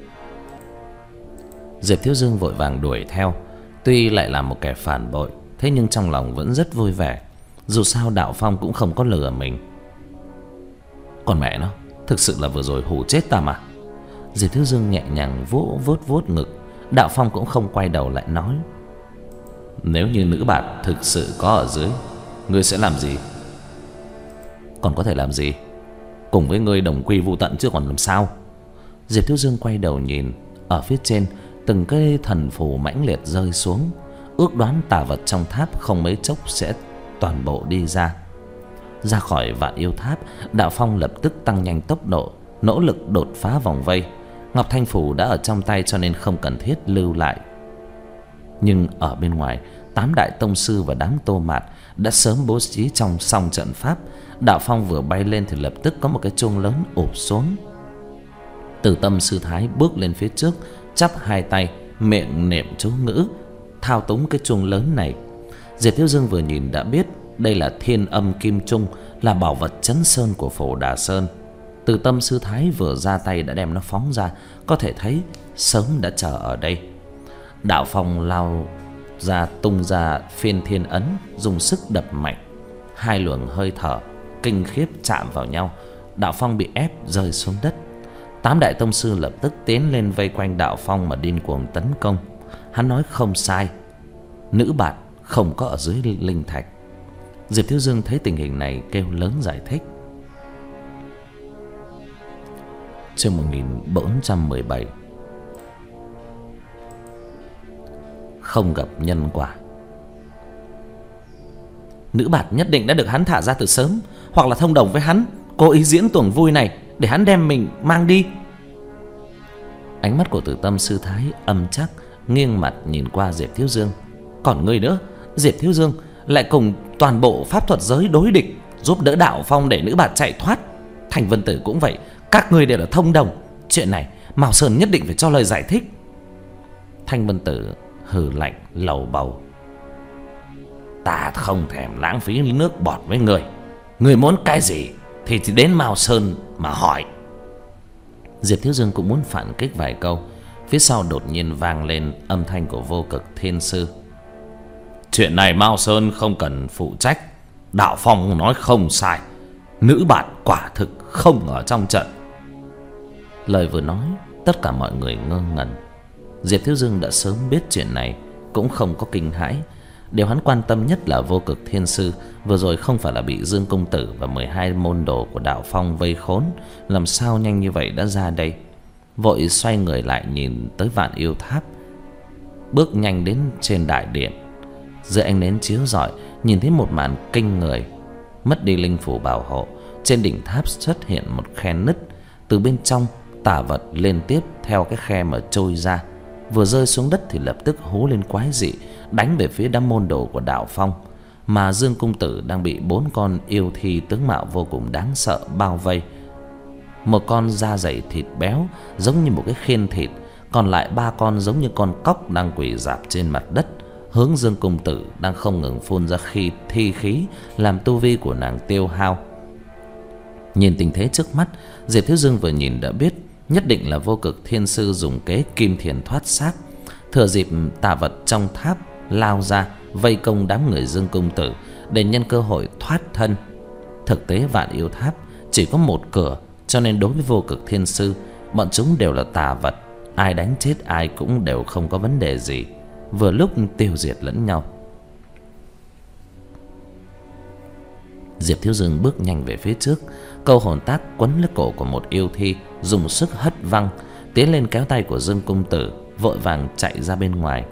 Diệp Thiếu Dương vội vàng đuổi theo. Tuy lại là một kẻ phản bội, thế nhưng trong lòng vẫn rất vui vẻ. Dù sao Đạo Phong cũng không có lừa mình. Còn mẹ nó, thực sự là vừa rồi hù chết ta mà. Diệp Thiếu Dương nhẹ nhàng vỗ vuốt vuốt ngực. Đạo Phong cũng không quay đầu lại nói: nếu như nữ bạt thực sự có ở dưới, ngươi sẽ làm gì? Còn có thể làm gì? Cùng với ngươi đồng quy vu tận chứ còn làm sao? Diệp Thiếu Dương quay đầu nhìn, ở phía trên từng cái thần phù mãnh liệt rơi xuống. Ước đoán tà vật trong tháp không mấy chốc sẽ toàn bộ đi ra. Ra khỏi Vạn Yêu Tháp, Đạo Phong lập tức tăng nhanh tốc độ, nỗ lực đột phá vòng vây. Ngọc Thanh Phủ đã ở trong tay cho nên không cần thiết lưu lại. Nhưng ở bên ngoài, tám đại tông sư và đám Tô Mạt đã sớm bố trí trong song trận pháp. Đạo Phong vừa bay lên thì lập tức có một cái chuông lớn ụp xuống. Từ Tâm Sư Thái bước lên phía trước, chắp hai tay, miệng niệm chú ngữ, thao túng cái chuông lớn này. Diệp Thiếu Dương vừa nhìn đã biết đây là Thiên Âm Kim Trung, là bảo vật chấn sơn của Phổ Đà Sơn. Từ Tâm Sư Thái vừa ra tay đã đem nó phóng ra, có thể thấy sớm đã chờ ở đây. Đạo Phong lao ra, tung ra Phiên Thiên Ấn, dùng sức đập mạnh. Hai luồng hơi thở kinh khiếp chạm vào nhau, Đạo Phong bị ép rơi xuống đất. Tám đại tông sư lập tức tiến lên vây quanh Đạo Phong mà điên cuồng tấn công. Hắn nói không sai, nữ bạt không có ở dưới linh thạch. Diệp Thiếu Dương thấy tình hình này kêu lớn giải thích. Chương một nghìn bốn trăm mười bảy. Không gặp nhân quả. Nữ bạt nhất định đã được hắn thả ra từ sớm, hoặc là thông đồng với hắn, cố ý diễn tuồng vui này để hắn đem mình mang đi. Ánh mắt của Từ Tâm Sư Thái âm chắc, nghiêng mặt nhìn qua Diệp Thiếu Dương. Còn ngươi nữa, Diệp Thiếu Dương lại cùng toàn bộ pháp thuật giới đối địch, giúp đỡ Đạo Phong để nữ bạt chạy thoát. Thành Vân Tử cũng vậy, các ngươi đều là thông đồng. Chuyện này Mao Sơn nhất định phải cho lời giải thích. Thanh Vân Tử hừ lạnh lầu bầu: ta không thèm lãng phí nước bọt với người. Người muốn cái gì thì chỉ đến Mao Sơn mà hỏi. Diệp Thiếu Dương cũng muốn phản kích vài câu. Phía sau đột nhiên vang lên âm thanh của Vô Cực Thiên Sư: chuyện này Mao Sơn không cần phụ trách, Đạo Phong nói không sai, nữ bạn quả thực không ở trong trận. Lời vừa nói, tất cả mọi người ngơ ngẩn. Diệp Thiếu Dương đã sớm biết chuyện này, cũng không có kinh hãi. Điều hắn quan tâm nhất là Vô Cực Thiên Sư vừa rồi không phải là bị Dương công tử và mười hai môn đồ của Đạo Phong vây khốn, làm sao nhanh như vậy đã ra đây. Vội xoay người lại nhìn tới Vạn Yêu Tháp, bước nhanh đến trên đại điện. Dưới ánh nến chiếu rọi, nhìn thấy một màn kinh người. Mất đi linh phủ bảo hộ, trên đỉnh tháp xuất hiện một khe nứt. Từ bên trong, tà vật liên tiếp theo cái khe mà trôi ra. Vừa rơi xuống đất thì lập tức hú lên quái dị, đánh về phía đám môn đồ của Đạo Phong. Mà Dương công tử đang bị bốn con yêu thi tướng mạo vô cùng đáng sợ bao vây. Một con da dày thịt béo giống như một cái khiên thịt, còn lại ba con giống như con cóc đang quỳ rạp trên mặt đất, hướng Dương công tử đang không ngừng phun ra khi thi khí, làm tu vi của nàng tiêu hao. Nhìn tình thế trước mắt, Diệp Thiếu Dương vừa nhìn đã biết nhất định là Vô Cực Thiên Sư dùng kế kim thiền thoát xác. Thừa dịp tà vật trong tháp lao ra vây công đám người Dương công tử để nhân cơ hội thoát thân. Thực tế Vạn Yêu Tháp chỉ có một cửa, cho nên đối với Vô Cực Thiên Sư, bọn chúng đều là tà vật, ai đánh chết ai cũng đều không có vấn đề gì, vừa lúc tiêu diệt lẫn nhau. Diệp Thiếu Dương bước nhanh về phía trước, câu hồn tác quấn lấy cổ của một yêu thi, dùng sức hất văng, tiến lên kéo tay của Dương công tử, vội vàng chạy ra bên ngoài.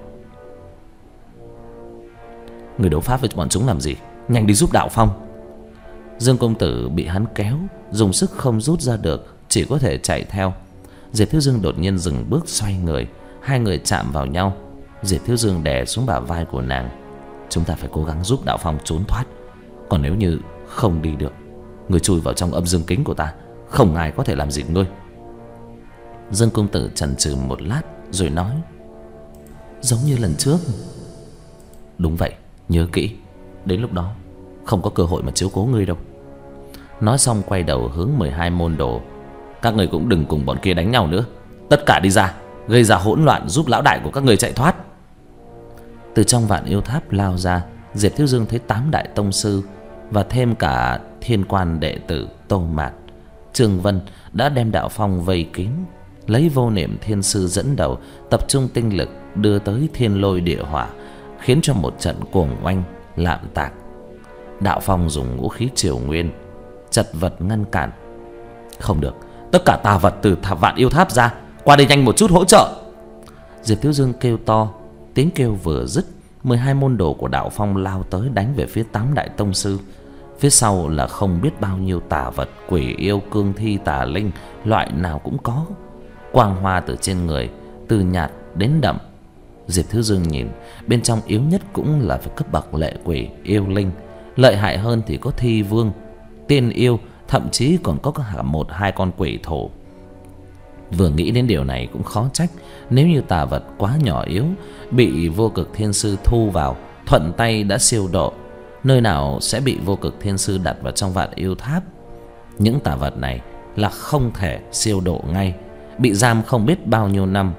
Người đấu pháp với bọn chúng làm gì? Nhanh đi giúp Đạo Phong. Dương công tử bị hắn kéo, dùng sức không rút ra được, chỉ có thể chạy theo. Diệp Thiếu Dương đột nhiên dừng bước, xoay người, hai người chạm vào nhau. Diệp Thiếu Dương đè xuống bả vai của nàng. Chúng ta phải cố gắng giúp Đạo Phong trốn thoát, còn nếu như không đi được, người chui vào trong âm dương kính của ta, không ai có thể làm gì ngươi. Dương công tử chần chừ một lát rồi nói, giống như lần trước. Đúng vậy, nhớ kỹ, đến lúc đó không có cơ hội mà chiếu cố ngươi đâu. Nói xong quay đầu hướng mười hai môn đồ. Các người cũng đừng cùng bọn kia đánh nhau nữa, tất cả đi ra, gây ra hỗn loạn, giúp lão đại của các người chạy thoát. Từ trong Vạn Yêu Tháp lao ra, Diệp Thiếu Dương thấy tám đại tông sư và thêm cả thiên quan đệ tử Tô Mạt, Trương Vân đã đem Đạo Phong vây kín. Lấy Vô Niệm Thiên Sư dẫn đầu, tập trung tinh lực đưa tới thiên lôi địa hỏa, khiến cho một trận cuồng oanh lạm tạc. Đạo Phong dùng ngũ khí triều nguyên chật vật ngăn cản. Không được, tất cả tà vật từ tháp Vạn Yêu Tháp ra, qua đây nhanh một chút hỗ trợ. Diệp Thiếu Dương kêu to, tiếng kêu vừa dứt, mười hai môn đồ của Đạo Phong lao tới đánh về phía tám đại tông sư. Phía sau là không biết bao nhiêu tà vật, quỷ yêu, cương thi, tà linh, loại nào cũng có. Quang hoa từ trên người, từ nhạt đến đậm. Diệp Thiếu Dương nhìn, bên trong yếu nhất cũng là phải cấp bậc lệ quỷ, yêu linh. Lợi hại hơn thì có thi vương, tiên yêu, thậm chí còn có cả một hai con quỷ thổ. Vừa nghĩ đến điều này cũng khó trách, nếu như tà vật quá nhỏ yếu, bị Vô Cực Thiên Sư thu vào, thuận tay đã siêu độ, nơi nào sẽ bị Vô Cực Thiên Sư đặt vào trong Vạn Yêu Tháp. Những tà vật này là không thể siêu độ ngay, bị giam không biết bao nhiêu năm,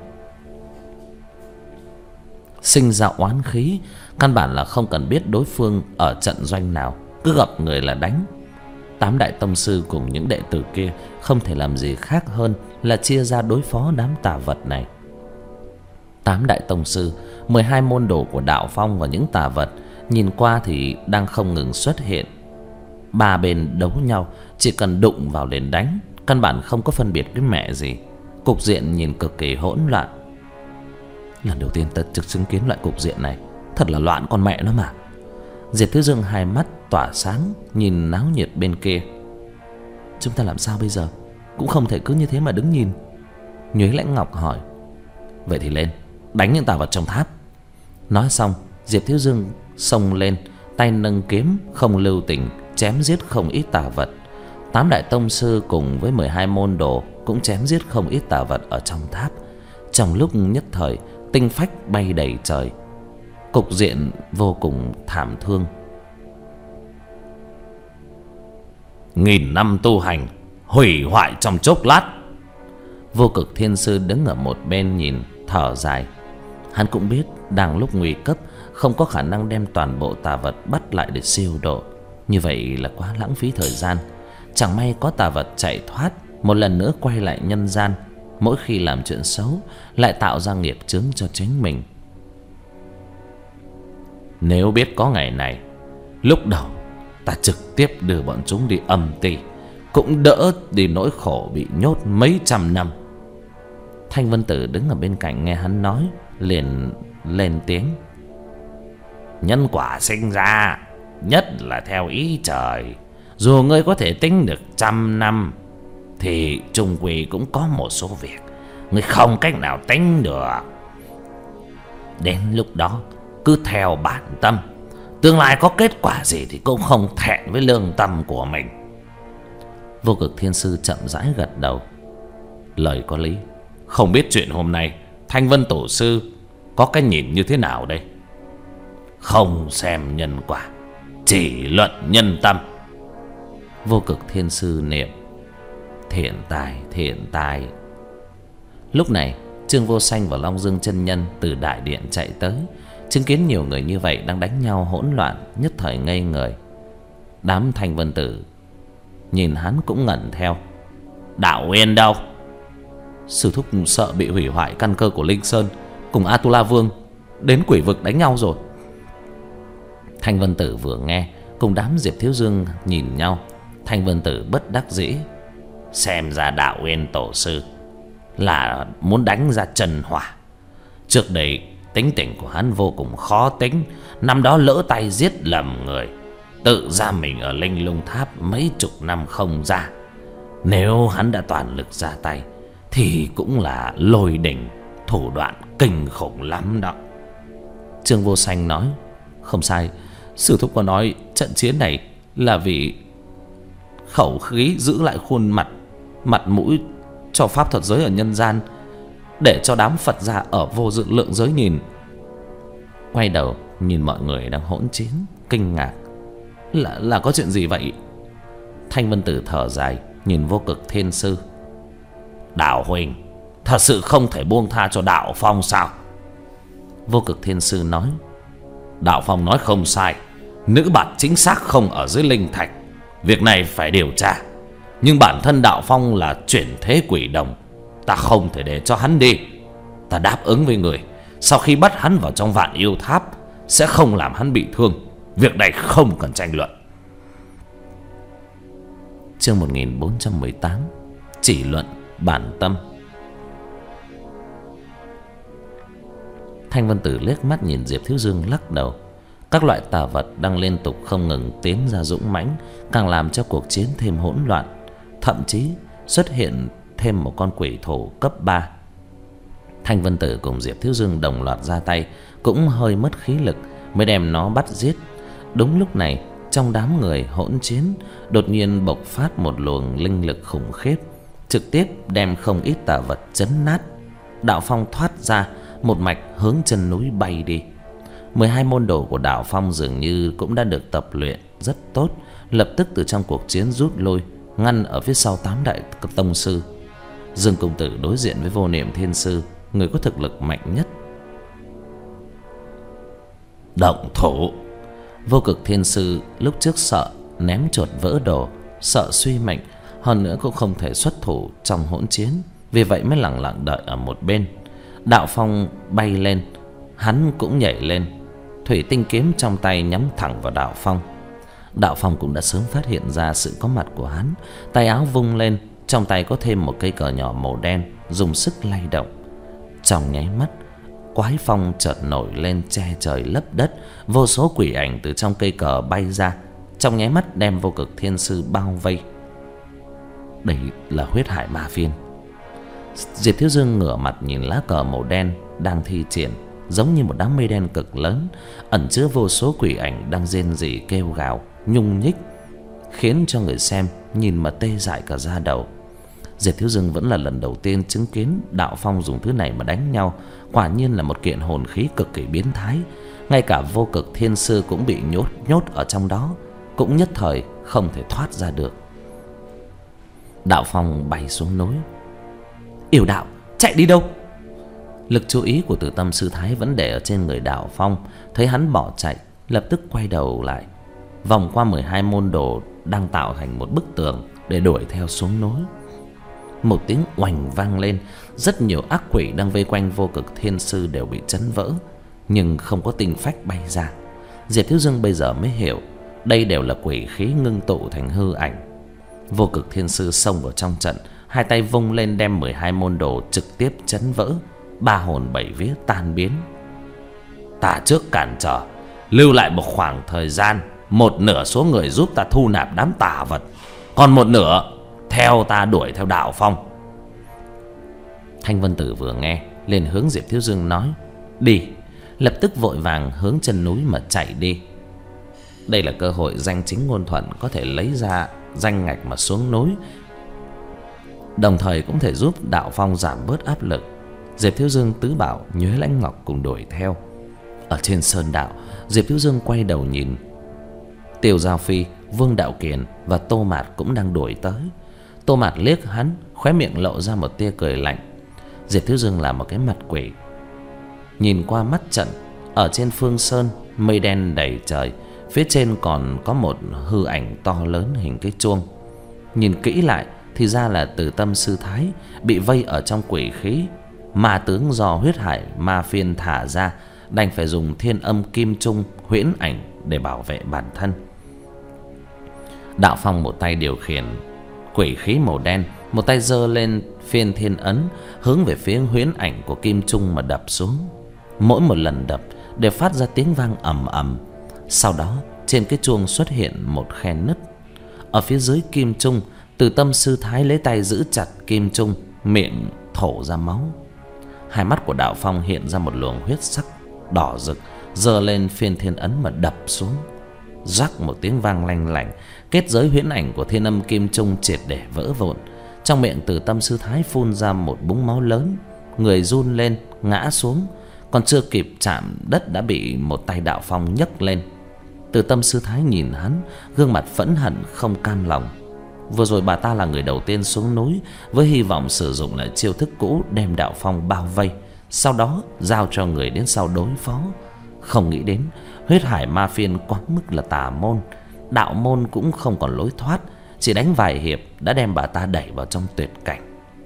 sinh ra oán khí, căn bản là không cần biết đối phương ở trận doanh nào, cứ gặp người là đánh. Tám đại tông sư cùng những đệ tử kia không thể làm gì khác hơn là chia ra đối phó đám tà vật này. Tám đại tông sư, mười hai môn đồ của Đạo Phong và những tà vật nhìn qua thì đang không ngừng xuất hiện. Ba bên đấu nhau, chỉ cần đụng vào liền đánh, căn bản không có phân biệt cái mẹ gì. Cục diện nhìn cực kỳ hỗn loạn. Lần đầu tiên ta trực chứng kiến loại cục diện này, thật là loạn con mẹ nó mà. Diệp Thiếu Dương hai mắt tỏa sáng, nhìn náo nhiệt bên kia. Chúng ta làm sao bây giờ? Cũng không thể cứ như thế mà đứng nhìn. Nhuế Lãnh Ngọc hỏi. Vậy thì lên, đánh những tà vật trong tháp. Nói xong, Diệp Thiếu Dương xông lên, tay nâng kiếm, không lưu tình, chém giết không ít tà vật. Tám đại tông sư cùng với mười hai môn đồ cũng chém giết không ít tà vật ở trong tháp. Trong lúc nhất thời, tinh phách bay đầy trời, cục diện vô cùng thảm thương. Nghìn năm tu hành hủy hoại trong chốc lát. Vô Cực Thiên Sư đứng ở một bên nhìn, thở dài. Hắn cũng biết đang lúc nguy cấp, không có khả năng đem toàn bộ tà vật bắt lại để siêu độ. Như vậy là quá lãng phí thời gian. Chẳng may có tà vật chạy thoát, một lần nữa quay lại nhân gian, mỗi khi làm chuyện xấu lại tạo ra nghiệp chướng cho chính mình. Nếu biết có ngày này, lúc đầu ta trực tiếp đưa bọn chúng đi âm ti, cũng đỡ đi nỗi khổ bị nhốt mấy trăm năm. Thanh Vân Tử đứng ở bên cạnh nghe hắn nói, liền lên tiếng. Nhân quả sinh ra, nhất là theo ý trời. Dù ngươi có thể tính được trăm năm, thì chung quy cũng có một số việc ngươi không cách nào tính được. Đến lúc đó cứ theo bản tâm, tương lai có kết quả gì thì cũng không thẹn với lương tâm của mình. Vô Cực Thiên Sư chậm rãi gật đầu. Lời có lý. Không biết chuyện hôm nay Thanh Vân Tổ Sư có cái nhìn như thế nào đây? Không xem nhân quả, chỉ luận nhân tâm. Vô Cực Thiên Sư niệm. Thiện tài, thiện tài. Lúc này Trương Vô Sanh và Long Dương chân nhân từ đại điện chạy tới, chứng kiến nhiều người như vậy đang đánh nhau hỗn loạn, nhất thời ngây người. Đám Thanh Vân Tử nhìn hắn cũng ngẩn theo. Đạo Uyên đâu? Sư thúc sợ bị hủy hoại căn cơ của Linh Sơn, cùng Atula Vương đến quỷ vực đánh nhau rồi. Thanh Vân Tử vừa nghe, cùng đám Diệp Thiếu Dương nhìn nhau. Thanh Vân Tử bất đắc dĩ. Xem ra Đạo Uyên Tổ Sư là muốn đánh ra chân hỏa. Trước đây tính tình của hắn vô cùng khó tính, năm đó lỡ tay giết lầm người, tự ra mình ở Linh Lung Tháp mấy chục năm không ra. Nếu hắn đã toàn lực ra tay thì cũng là lôi đỉnh, thủ đoạn kinh khủng lắm đó. Trương Vô Sanh nói. Không sai, sư thúc có nói trận chiến này là vì khẩu khí giữ lại khuôn mặt, mặt mũi cho pháp thuật giới ở nhân gian, để cho đám Phật gia ở vô dự lượng giới nhìn. Quay đầu nhìn mọi người đang hỗn chiến, kinh ngạc. Là, là có chuyện gì vậy? Thanh Vân Tử thở dài, nhìn Vô Cực Thiên Sư. Đạo huynh thật sự không thể buông tha cho Đạo Phong sao? Vô Cực Thiên Sư nói. Đạo Phong nói không sai, nữ bạt chính xác không ở dưới linh thạch. Việc này phải điều tra. Nhưng bản thân Đạo Phong là chuyển thế quỷ đồng, ta không thể để cho hắn đi. Ta đáp ứng với người, sau khi bắt hắn vào trong Vạn Yêu Tháp sẽ không làm hắn bị thương. Việc này không cần tranh luận. Chương một nghìn bốn trăm mười tám. Chỉ luận bản tâm. Thanh Vân Tử liếc mắt nhìn Diệp Thiếu Dương lắc đầu. Các loại tà vật đang liên tục không ngừng tiến ra dũng mãnh, càng làm cho cuộc chiến thêm hỗn loạn. Thậm chí xuất hiện thêm một con quỷ thổ cấp ba. Thanh Vân Tử cùng Diệp Thiếu Dương đồng loạt ra tay, cũng hơi mất khí lực mới đem nó bắt giết. Đúng lúc này, trong đám người hỗn chiến đột nhiên bộc phát một luồng linh lực khủng khiếp, trực tiếp đem không ít tà vật chấn nát. Đạo Phong thoát ra, một mạch hướng chân núi bay đi. Mười hai môn đồ của Đạo Phong dường như cũng đã được tập luyện rất tốt, lập tức từ trong cuộc chiến rút lui, ngăn ở phía sau tám đại tông sư. Dương Công Tử đối diện với Vô Niệm Thiên Sư, người có thực lực mạnh nhất. Động thủ. Vô Cực Thiên Sư lúc trước sợ ném chuột vỡ đồ, sợ suy mệnh, hơn nữa cũng không thể xuất thủ trong hỗn chiến, vì vậy mới lặng lặng đợi ở một bên. Đạo Phong bay lên, hắn cũng nhảy lên, thủy tinh kiếm trong tay nhắm thẳng vào Đạo Phong. Đạo Phong cũng đã sớm phát hiện ra sự có mặt của hắn, tay áo vung lên, trong tay có thêm một cây cờ nhỏ màu đen, dùng sức lay động. Trong nháy mắt, quái phong chợt nổi lên che trời lấp đất, vô số quỷ ảnh từ trong cây cờ bay ra, trong nháy mắt đem Vô Cực Thiên Sư bao vây. Đây là huyết hải ma phiên. Diệp Thiếu Dương ngửa mặt nhìn lá cờ màu đen đang thi triển, giống như một đám mây đen cực lớn, ẩn chứa vô số quỷ ảnh đang rên rỉ kêu gào, nhung nhích, khiến cho người xem nhìn mà tê dại cả da đầu. Diệp Thiếu Dương vẫn là lần đầu tiên chứng kiến Đạo Phong dùng thứ này mà đánh nhau, quả nhiên là một kiện hồn khí cực kỳ biến thái. Ngay cả Vô Cực Thiên Sư cũng bị nhốt nhốt ở trong đó, cũng nhất thời không thể thoát ra được. Đạo Phong bay xuống núi. Yểu Đạo, chạy đi đâu? Lực chú ý của Từ Tâm Sư Thái vẫn để ở trên người Đạo Phong, thấy hắn bỏ chạy, lập tức quay đầu lại. vòng qua mười hai môn đồ đang tạo thành một bức tường để đuổi theo xuống núi. Một tiếng oành vang lên, rất nhiều ác quỷ đang vây quanh Vô Cực Thiên Sư đều bị chấn vỡ, nhưng không có tinh phách bay ra. Diệp Thiếu Dương bây giờ mới hiểu, đây đều là quỷ khí ngưng tụ thành hư ảnh. Vô Cực Thiên Sư xông vào trong trận, hai tay vung lên đem mười hai môn đồ trực tiếp chấn vỡ, ba hồn bảy vía tan biến. Ta trước cản trở, lưu lại một khoảng thời gian, một nửa số người giúp ta thu nạp đám tà vật, còn một nửa theo ta đuổi theo Đạo Phong. Thanh Vân Tử vừa nghe liền hướng Diệp Thiếu Dương nói: đi. Lập tức vội vàng hướng chân núi mà chạy đi. Đây là cơ hội danh chính ngôn thuận có thể lấy ra danh ngạch mà xuống núi, đồng thời cũng thể giúp Đạo Phong giảm bớt áp lực. Diệp Thiếu Dương, Tứ Bảo, Nhuế Lãnh Ngọc cùng đuổi theo. Ở trên sơn đạo, Diệp Thiếu Dương quay đầu nhìn, Tiêu Giao Phi, Vương Đạo Kiền và Tô Mạt cũng đang đuổi tới. Tô Mạt liếc hắn, khóe miệng lộ ra một tia cười lạnh. Diệp Thiếu Dương là một cái mặt quỷ. Nhìn qua mắt trận, ở trên phương sơn mây đen đầy trời, phía trên còn có một hư ảnh to lớn hình cái chuông. Nhìn kỹ lại thì ra là Từ Tâm Sư Thái bị vây ở trong quỷ khí. Ma tướng do huyết hải ma phiên thả ra, đành phải dùng Thiên Âm Kim Trung huyễn ảnh để bảo vệ bản thân. Đạo Phong một tay điều khiển quỷ khí màu đen, một tay giơ lên phiên thiên ấn hướng về phía huyễn ảnh của Kim Trung mà đập xuống. Mỗi một lần đập đều phát ra tiếng vang ầm ầm. Sau đó trên cái chuông xuất hiện một khe nứt. Ở phía dưới Kim Trung, Từ Tâm Sư Thái lấy tay giữ chặt Kim Trung, miệng thổ ra máu. Hai mắt của Đạo Phong hiện ra một luồng huyết sắc đỏ rực, giơ lên phiên thiên ấn mà đập xuống. Rắc một tiếng vang lanh lảnh, kết giới huyễn ảnh của Thiên Âm Kim Trung triệt để vỡ vụn. Trong miệng Từ Tâm Sư Thái phun ra một búng máu lớn, người run lên ngã xuống, còn chưa kịp chạm đất đã bị một tay Đạo Phong nhấc lên. Từ Tâm Sư Thái nhìn hắn, gương mặt phẫn hận không cam lòng. Vừa rồi bà ta là người đầu tiên xuống núi với hy vọng sử dụng lại chiêu thức cũ đem Đạo Phong bao vây, sau đó giao cho người đến sau đối phó. Không nghĩ đến huyết hải ma phiên quá mức là tà môn, đạo môn cũng không còn lối thoát, chỉ đánh vài hiệp đã đem bà ta đẩy vào trong tuyệt cảnh.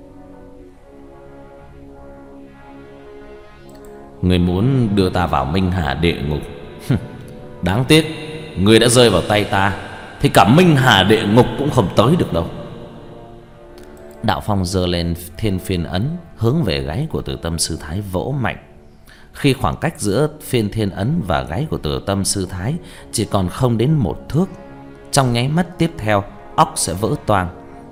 Người muốn đưa ta vào Minh Hà địa ngục, đáng tiếc người đã rơi vào tay ta thì cả Minh Hà địa ngục cũng không tới được đâu. Đạo Phong giơ lên thiên phiên ấn hướng về gáy của Từ Tâm Sư Thái vỗ mạnh. Khi khoảng cách giữa phiên thiên ấn và gáy của Từ Tâm Sư Thái chỉ còn không đến một thước, trong nháy mắt tiếp theo óc sẽ vỡ toang.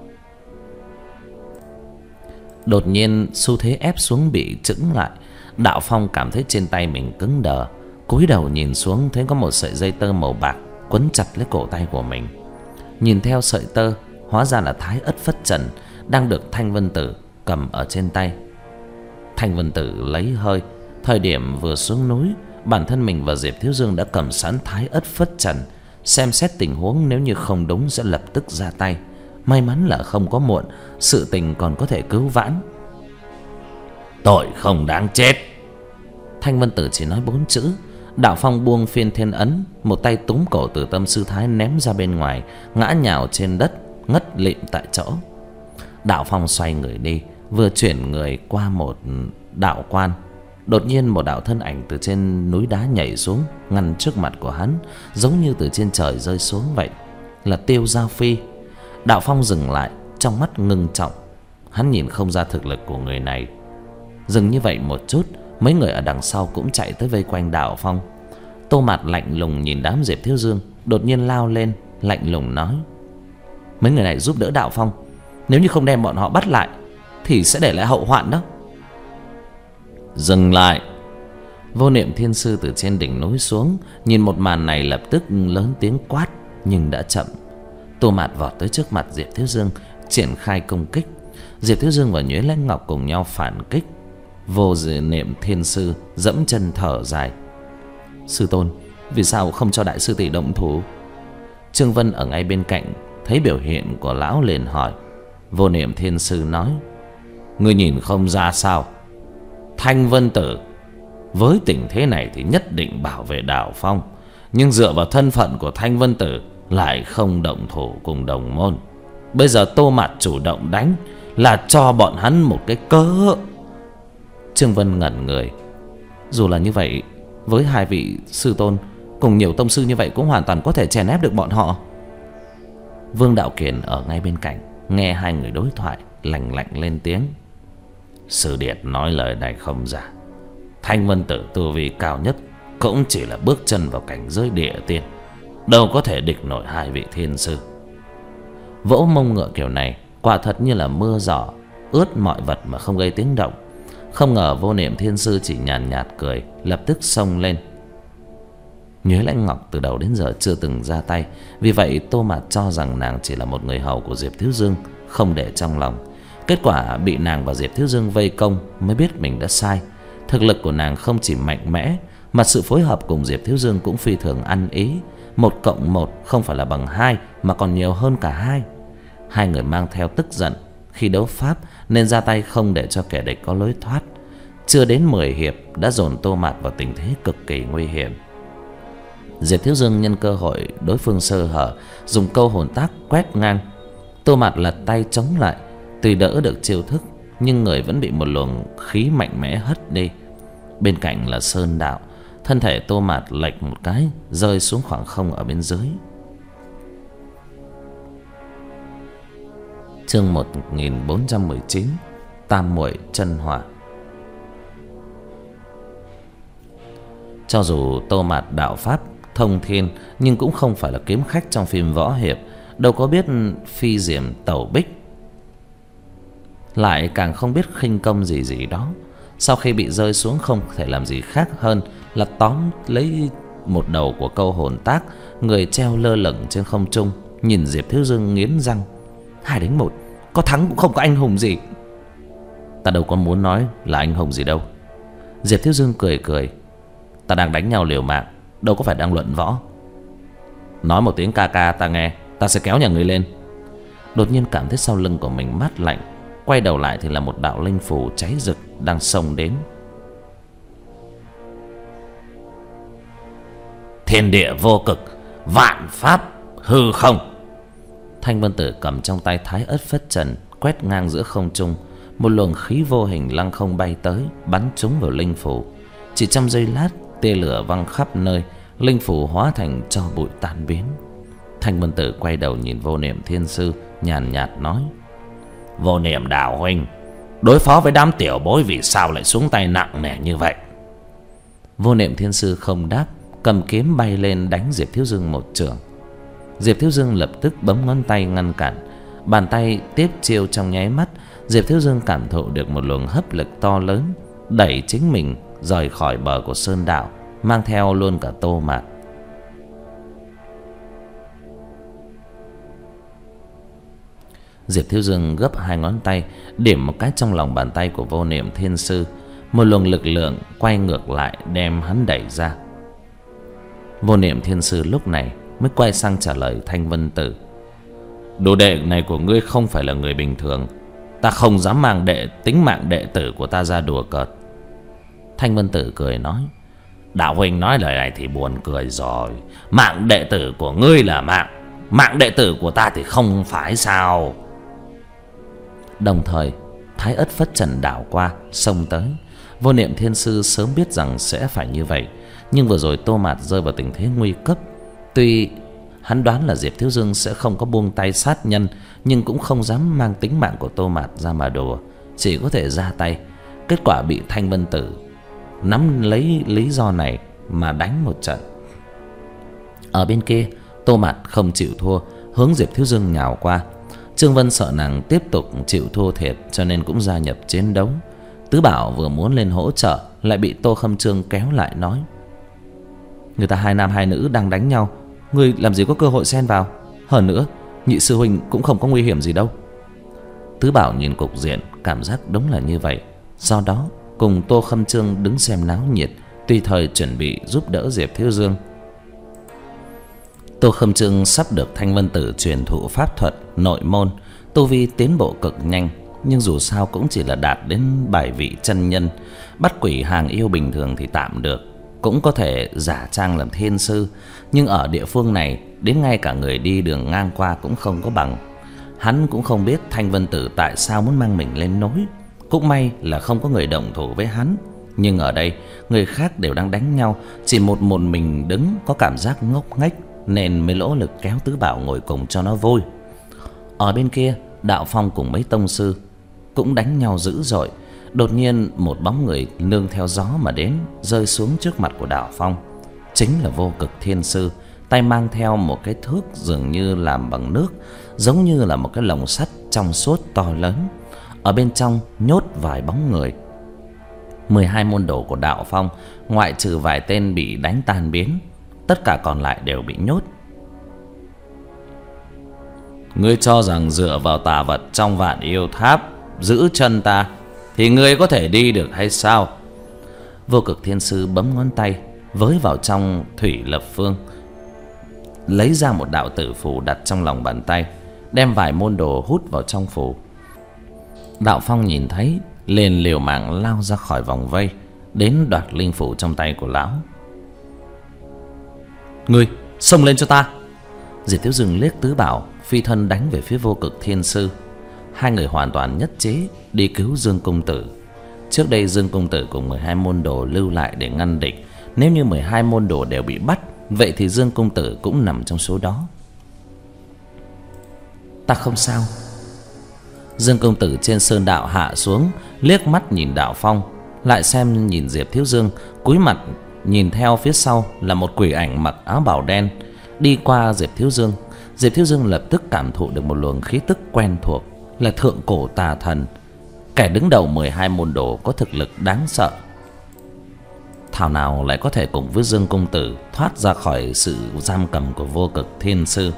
Đột nhiên xu thế ép xuống bị chững lại. Đạo Phong cảm thấy trên tay mình cứng đờ, cúi đầu nhìn xuống thấy có một sợi dây tơ màu bạc quấn chặt lấy cổ tay của mình. Nhìn theo sợi tơ, hóa ra là Thái Ất Phất Trần đang được Thanh Vân Tử cầm ở trên tay. Thanh Vân Tử lấy hơi. Thời điểm vừa xuống núi, bản thân mình và Diệp Thiếu Dương đã cầm sẵn Thái Ất Phất Trần, xem xét tình huống nếu như không đúng sẽ lập tức ra tay. May mắn là không có muộn, sự tình còn có thể cứu vãn. Tội không đáng chết. Thanh Vân Tử chỉ nói bốn chữ. Đạo Phong buông phiên thiên ấn, một tay túm cổ Từ Tâm Sư Thái ném ra bên ngoài, ngã nhào trên đất, ngất lịm tại chỗ. Đạo Phong xoay người đi, vừa chuyển người qua một đạo quan, đột nhiên một đạo thân ảnh từ trên núi đá nhảy xuống, ngăn trước mặt của hắn, giống như từ trên trời rơi xuống vậy. Là Tiêu Giao Phi. Đạo Phong dừng lại, trong mắt ngưng trọng. Hắn nhìn không ra thực lực của người này. Dừng như vậy một chút, mấy người ở đằng sau cũng chạy tới vây quanh Đạo Phong. Tô Mạt lạnh lùng nhìn đám Diệp Thiếu Dương, đột nhiên lao lên, lạnh lùng nói: mấy người này giúp đỡ Đạo Phong, nếu như không đem bọn họ bắt lại thì sẽ để lại hậu hoạn đó. Dừng lại. Vô Niệm Thiên Sư từ trên đỉnh núi xuống, nhìn một màn này lập tức lớn tiếng quát, nhưng đã chậm. Tô Mạt vọt tới trước mặt Diệp Thiếu Dương, triển khai công kích. Diệp Thiếu Dương và Nhuế Lãnh Ngọc cùng nhau phản kích. Vô Niệm Thiên Sư dẫm chân thở dài: sư tôn, vì sao không cho đại sư tỷ động thủ? Trương Vân ở ngay bên cạnh thấy biểu hiện của lão liền hỏi. Vô Niệm Thiên Sư nói: ngươi nhìn không ra sao? Thanh Vân Tử với tình thế này thì nhất định bảo vệ Đạo Phong, nhưng dựa vào thân phận của Thanh Vân Tử lại không động thủ cùng đồng môn. Bây giờ Tô Mạt chủ động đánh là cho bọn hắn một cái cớ. Trương Vân ngẩn người. Dù là như vậy, với hai vị sư tôn cùng nhiều tông sư như vậy cũng hoàn toàn có thể chèn ép được bọn họ. Vương Đạo Kiền ở ngay bên cạnh nghe hai người đối thoại, lạnh lạnh lên tiếng. Sư điệt nói lời này không giả. Thanh Vân Tử tu vi cao nhất cũng chỉ là bước chân vào cảnh giới địa tiên, đâu có thể địch nổi hai vị thiên sư. Vỗ mông ngựa kiểu này quả thật như là mưa giỏ, ướt mọi vật mà không gây tiếng động. Không ngờ Vô Niệm Thiên Sư chỉ nhàn nhạt, nhạt cười, lập tức xông lên. Nhuế Lãnh Ngọc từ đầu đến giờ chưa từng ra tay, vì vậy Tô Mạt cho rằng nàng chỉ là một người hầu của Diệp Thiếu Dương, không để trong lòng. Kết quả bị nàng và Diệp Thiếu Dương vây công mới biết mình đã sai. Thực lực của nàng không chỉ mạnh mẽ, mà sự phối hợp cùng Diệp Thiếu Dương cũng phi thường ăn ý. Một cộng một không phải là bằng hai, mà còn nhiều hơn cả hai. Hai người mang theo tức giận khi đấu pháp nên ra tay không để cho kẻ địch có lối thoát. Chưa đến mười hiệp đã dồn Tô Mạt vào tình thế cực kỳ nguy hiểm. Diệp Thiếu Dương nhân cơ hội đối phương sơ hở, dùng câu hồn tác quét ngang. Tô Mạt lật tay chống lại, tuy đỡ được chiêu thức nhưng người vẫn bị một luồng khí mạnh mẽ hất đi. Bên cạnh là Sơn Đạo, thân thể Tô Mạt lệch một cái, rơi xuống khoảng không ở bên dưới. Chương một nghìn bốn trăm mười chín, Tam Muội Chân Hỏa. Cho dù Tô Mạt đạo pháp thông thiên, nhưng cũng không phải là kiếm khách trong phim võ hiệp, đâu có biết phi diệm tẩu bích, lại càng không biết khinh công gì gì đó. Sau khi bị rơi xuống không thể làm gì khác hơn là tóm lấy một đầu của câu hồn tác, người treo lơ lửng trên không trung, nhìn Diệp Thiếu Dương nghiến răng. Hai đánh một, có thắng cũng không có anh hùng gì. Ta đâu có muốn nói là anh hùng gì đâu. Diệp Thiếu Dương cười cười. Ta đang đánh nhau liều mạng, đâu có phải đang luận võ. Nói một tiếng ca ca ta nghe, ta sẽ kéo nhà người lên. Đột nhiên cảm thấy sau lưng của mình mát lạnh, quay đầu lại thì là một đạo linh phù cháy rực đang xông đến. Thiên địa vô cực, vạn pháp hư không. Thanh Vân Tử cầm trong tay Thái Ất Phất Trần quét ngang giữa không trung. Một luồng khí vô hình lăng không bay tới, bắn trúng vào linh phù. Chỉ trong giây lát, tia lửa văng khắp nơi, linh phù hóa thành tro bụi tan biến. Thanh Vân Tử quay đầu nhìn Vô Niệm Thiên Sư, nhàn nhạt nói: Vô Niệm đạo huynh, đối phó với đám tiểu bối vì sao lại xuống tay nặng nề như vậy? Vô Niệm Thiên Sư không đáp, cầm kiếm bay lên đánh Diệp Thiếu Dương một chưởng. Diệp Thiếu Dương lập tức bấm ngón tay ngăn cản. Bàn tay tiếp chiêu trong nháy mắt, Diệp Thiếu Dương cảm thụ được một luồng hấp lực to lớn, đẩy chính mình rời khỏi bờ của Sơn Đạo, mang theo luôn cả Tô Mạt. Diệp Thiếu Dương gấp hai ngón tay, điểm một cái trong lòng bàn tay của Vô Niệm Thiên Sư. Một luồng lực lượng quay ngược lại đem hắn đẩy ra. Vô Niệm Thiên Sư lúc này mới quay sang trả lời Thanh Vân Tử: Đồ đệ này của ngươi không phải là người bình thường, ta không dám mang đệ tính mạng đệ tử của ta ra đùa cợt. Thanh Vân Tử cười nói: Đạo huynh nói lời này thì buồn cười rồi. Mạng đệ tử của ngươi là mạng, mạng đệ tử của ta thì không phải sao? Đồng thời Thái Ất Phất Trần đảo qua, xông tới. Vô Niệm Thiên Sư sớm biết rằng sẽ phải như vậy, nhưng vừa rồi Tô Mạt rơi vào tình thế nguy cấp. Tuy hắn đoán là Diệp Thiếu Dương sẽ không có buông tay sát nhân, nhưng cũng không dám mang tính mạng của Tô Mạt ra mà đùa, chỉ có thể ra tay. Kết quả bị Thanh Vân Tử nắm lấy lý do này mà đánh một trận. Ở bên kia, Tô Mạt không chịu thua, hướng Diệp Thiếu Dương nhào qua. Trương Vân sợ nàng tiếp tục chịu thua thiệt, cho nên cũng gia nhập chiến đấu. Tứ Bảo vừa muốn lên hỗ trợ, lại bị Tô Khâm Trương kéo lại nói: Người ta hai nam hai nữ đang đánh nhau, ngươi làm gì có cơ hội xen vào. Hơn nữa, nhị sư huynh cũng không có nguy hiểm gì đâu. Tứ Bảo nhìn cục diện, cảm giác đúng là như vậy. Do đó cùng Tô Khâm Trương đứng xem náo nhiệt, tùy thời chuẩn bị giúp đỡ Diệp Thiếu Dương. Tô Khâm Trương sắp được Thanh Vân Tử truyền thụ pháp thuật nội môn, tu vi tiến bộ cực nhanh, nhưng dù sao cũng chỉ là đạt đến bài vị chân nhân. Bắt quỷ hàng yêu bình thường thì tạm được, cũng có thể giả trang làm thiên sư, nhưng ở địa phương này đến ngay cả người đi đường ngang qua cũng không có bằng. Hắn cũng không biết Thanh Vân Tử tại sao muốn mang mình lên núi. Cũng may là không có người động thủ với hắn. Nhưng ở đây người khác đều đang đánh nhau, chỉ một một mình đứng có cảm giác ngốc nghếch, nên mới nỗ lực kéo Tứ Bảo ngồi cùng cho nó vui. Ở bên kia, Đạo Phong cùng mấy tông sư cũng đánh nhau dữ dội. Đột nhiên một bóng người nương theo gió mà đến, rơi xuống trước mặt của Đạo Phong. Chính là Vô Cực Thiên Sư, tay mang theo một cái thước dường như làm bằng nước, giống như là một cái lồng sắt trong suốt to lớn. Ở bên trong nhốt vài bóng người. Mười hai môn đồ của Đạo Phong, ngoại trừ vài tên bị đánh tan biến, tất cả còn lại đều bị nhốt. Ngươi cho rằng dựa vào tà vật trong Vạn Yêu Tháp giữ chân ta thì ngươi có thể đi được hay sao? Vô Cực Thiên Sư bấm ngón tay với vào trong thủy lập phương, lấy ra một đạo tử phù đặt trong lòng bàn tay, đem vài môn đồ hút vào trong phù. Đạo Phong nhìn thấy liền liều mạng lao ra khỏi vòng vây, đến đoạt linh phủ trong tay của lão. Ngươi xông lên cho ta! Diệp Thiếu Dương liếc Tứ Bảo, phi thân đánh về phía Vô Cực Thiên Sư. Hai người hoàn toàn nhất trí đi cứu Dương Công Tử. Trước đây Dương Công Tử cùng mười hai môn đồ lưu lại để ngăn địch. Nếu như mười hai môn đồ đều bị bắt, vậy thì Dương Công Tử cũng nằm trong số đó. Ta không sao. Dương Công Tử trên sơn đạo hạ xuống, liếc mắt nhìn Đạo Phong, lại xem nhìn Diệp Thiếu Dương, cúi mặt nhìn theo phía sau là một quỷ ảnh mặc áo bào đen đi qua Diệp Thiếu Dương. Diệp Thiếu Dương lập tức cảm thụ được một luồng khí tức quen thuộc, là thượng cổ tà thần, kẻ đứng đầu mười hai môn đồ có thực lực đáng sợ. Thảo nào lại có thể cùng với Dương Công Tử thoát ra khỏi sự giam cầm của Vô Cực Thiên Sư.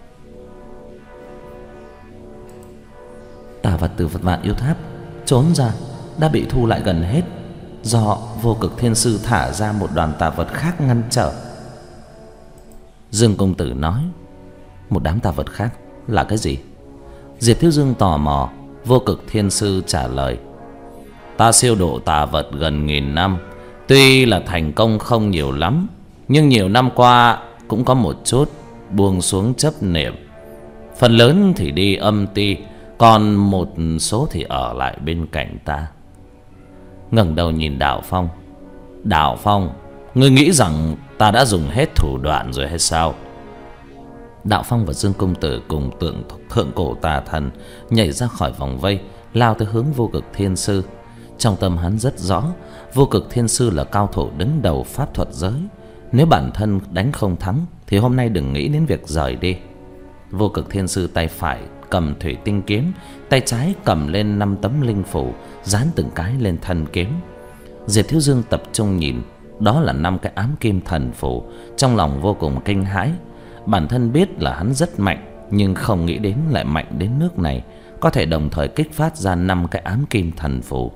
Tà vật từ Vạn Yêu Tháp trốn ra đã bị thu lại gần hết, do Vô Cực Thiên Sư thả ra một đoàn tà vật khác ngăn trở. Dương Công Tử nói. Một đám tà vật khác là cái gì? Diệp Thiếu Dương tò mò. Vô Cực Thiên Sư trả lời. Ta siêu độ tà vật gần nghìn năm, tuy là thành công không nhiều lắm, nhưng nhiều năm qua cũng có một chút buông xuống chấp niệm. Phần lớn thì đi âm ti, còn một số thì ở lại bên cạnh ta. Ngẩng đầu nhìn Đạo Phong. Đạo Phong, ngươi nghĩ rằng ta đã dùng hết thủ đoạn rồi hay sao? Đạo Phong và Dương Công Tử cùng tượng thượng cổ tà thần nhảy ra khỏi vòng vây, lao tới hướng Vô Cực Thiên Sư. Trong tâm hắn rất rõ, Vô Cực Thiên Sư là cao thủ đứng đầu pháp thuật giới. Nếu bản thân đánh không thắng thì hôm nay đừng nghĩ đến việc rời đi. Vô Cực Thiên Sư tay phải cầm thủy tinh kiếm, tay trái cầm lên năm tấm linh phủ, dán từng cái lên thân kiếm. Diệp Thiếu Dương tập trung nhìn, đó là năm cái ám kim thần phù, trong lòng vô cùng kinh hãi. Bản thân biết là hắn rất mạnh, nhưng không nghĩ đến lại mạnh đến nước này, có thể đồng thời kích phát ra năm cái ám kim thần phù.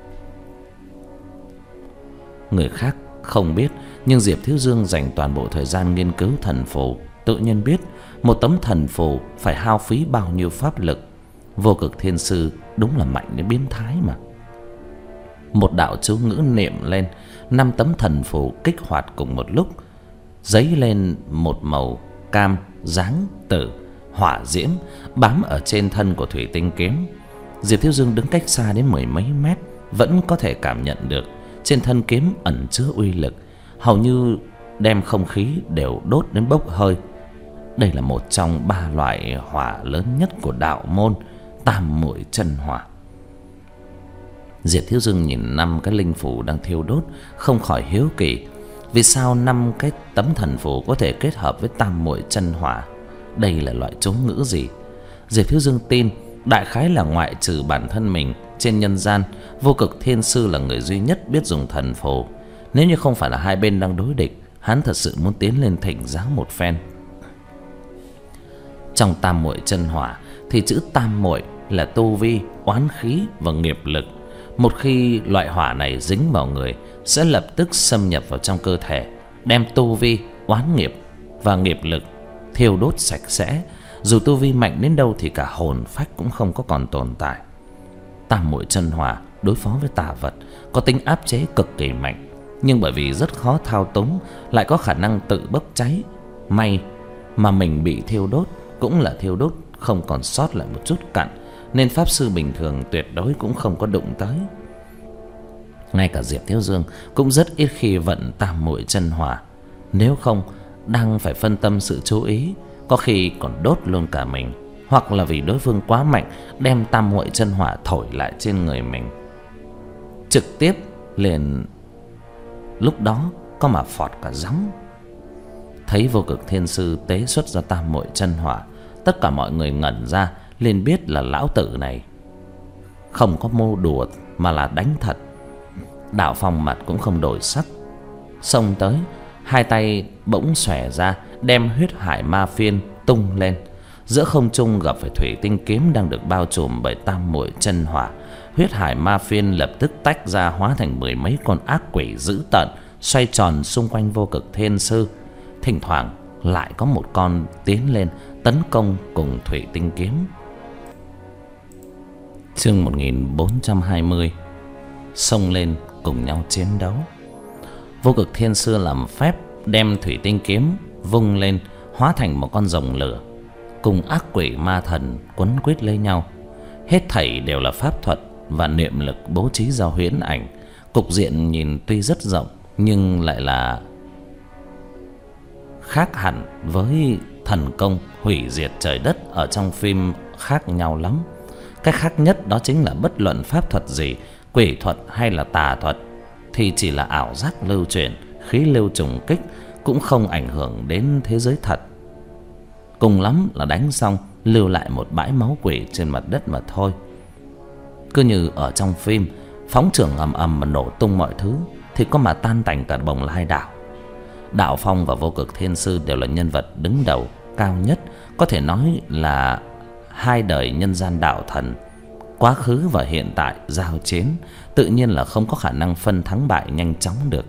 Người khác không biết, nhưng Diệp Thiếu Dương dành toàn bộ thời gian nghiên cứu thần phù, tự nhiên biết một tấm thần phù phải hao phí bao nhiêu pháp lực. Vô Cực Thiên Sư đúng là mạnh đến biến thái mà. Một đạo chú ngữ niệm lên, năm tấm thần phù kích hoạt cùng một lúc, dấy lên một màu cam, dáng, tử, hỏa diễm bám ở trên thân của thủy tinh kiếm. Diệp Thiếu Dương đứng cách xa đến mười mấy mét, vẫn có thể cảm nhận được trên thân kiếm ẩn chứa uy lực, hầu như đem không khí đều đốt đến bốc hơi. Đây là một trong ba loại hỏa lớn nhất của đạo môn, Tam Muội Chân Hỏa. Diệp Thiếu Dương nhìn năm cái linh phù đang thiêu đốt, không khỏi hiếu kỳ, vì sao năm cái tấm thần phù có thể kết hợp với Tam Muội Chân Hỏa? Đây là loại chú ngữ gì? Diệp Thiếu Dương tin đại khái là ngoại trừ bản thân mình, trên nhân gian Vô Cực Thiên Sư là người duy nhất biết dùng thần phù. Nếu như không phải là hai bên đang đối địch, hắn thật sự muốn tiến lên thỉnh giáo một phen. Trong Tam Muội Chân Hỏa thì chữ tam muội là tu vi, oán khí và nghiệp lực. Một khi loại hỏa này dính vào người, sẽ lập tức xâm nhập vào trong cơ thể, đem tu vi, oán nghiệp và nghiệp lực thiêu đốt sạch sẽ. Dù tu vi mạnh đến đâu thì cả hồn phách cũng không có còn tồn tại. Tam Muội Chân Hỏa đối phó với tà vật có tính áp chế cực kỳ mạnh. nhưng bởi vì rất khó thao túng, lại có khả năng tự bốc cháy. May mà mình bị thiêu đốt, cũng là thiêu đốt không còn sót lại một chút cặn, nên pháp sư bình thường tuyệt đối cũng không có đụng tới. Ngay cả Diệp Thiếu Dương cũng rất ít khi vận tam muội chân hỏa, nếu không đang phải phân tâm sự chú ý, có khi còn đốt luôn cả mình, hoặc là vì đối phương quá mạnh đem tam muội chân hỏa thổi lại trên người mình. Trực tiếp liền lúc đó có mà phọt cả gióng. Thấy Vô Cực Thiên Sư tế xuất ra tam muội chân hỏa, tất cả mọi người ngẩn ra, liền biết là lão tử này không có mô đùa mà là đánh thật. Đạo Phong mặt cũng không đổi sắc, xông tới, hai tay bỗng xòe ra, đem huyết hải ma phiên tung lên. Giữa không trung gặp phải thủy tinh kiếm đang được bao trùm bởi tam muội chân hỏa. Huyết hải ma phiên lập tức tách ra, hóa thành mười mấy con ác quỷ dữ tợn, xoay tròn xung quanh Vô Cực Thiên Sư. Thỉnh thoảng lại có một con tiến lên tấn công cùng thủy tinh kiếm. Chương một nghìn bốn trăm hai mươi. Xông lên cùng nhau chiến đấu. Vô Cực Thiên Sư làm phép đem thủy tinh kiếm vung lên, hóa thành một con rồng lửa, cùng ác quỷ ma thần quấn quýt lấy nhau. Hết thảy đều là pháp thuật và niệm lực bố trí ra huyễn ảnh. Cục diện nhìn tuy rất rộng, nhưng lại là khác hẳn với thần công hủy diệt trời đất ở trong phim khác nhau lắm. Cái khác nhất đó chính là bất luận pháp thuật gì, quỷ thuật hay là tà thuật, thì chỉ là ảo giác lưu truyền, khí lưu trùng kích, cũng không ảnh hưởng đến thế giới thật. Cùng lắm là đánh xong lưu lại một bãi máu quỷ trên mặt đất mà thôi. Cứ như ở trong phim, phóng trưởng ầm ầm mà nổ tung mọi thứ, thì có mà tan tành cả Bồng Lai đảo. Đạo Phong và Vô Cực Thiên Sư đều là nhân vật đứng đầu, cao nhất, có thể nói là hai đời nhân gian đạo thần. Quá khứ và hiện tại giao chiến, tự nhiên là không có khả năng phân thắng bại nhanh chóng được.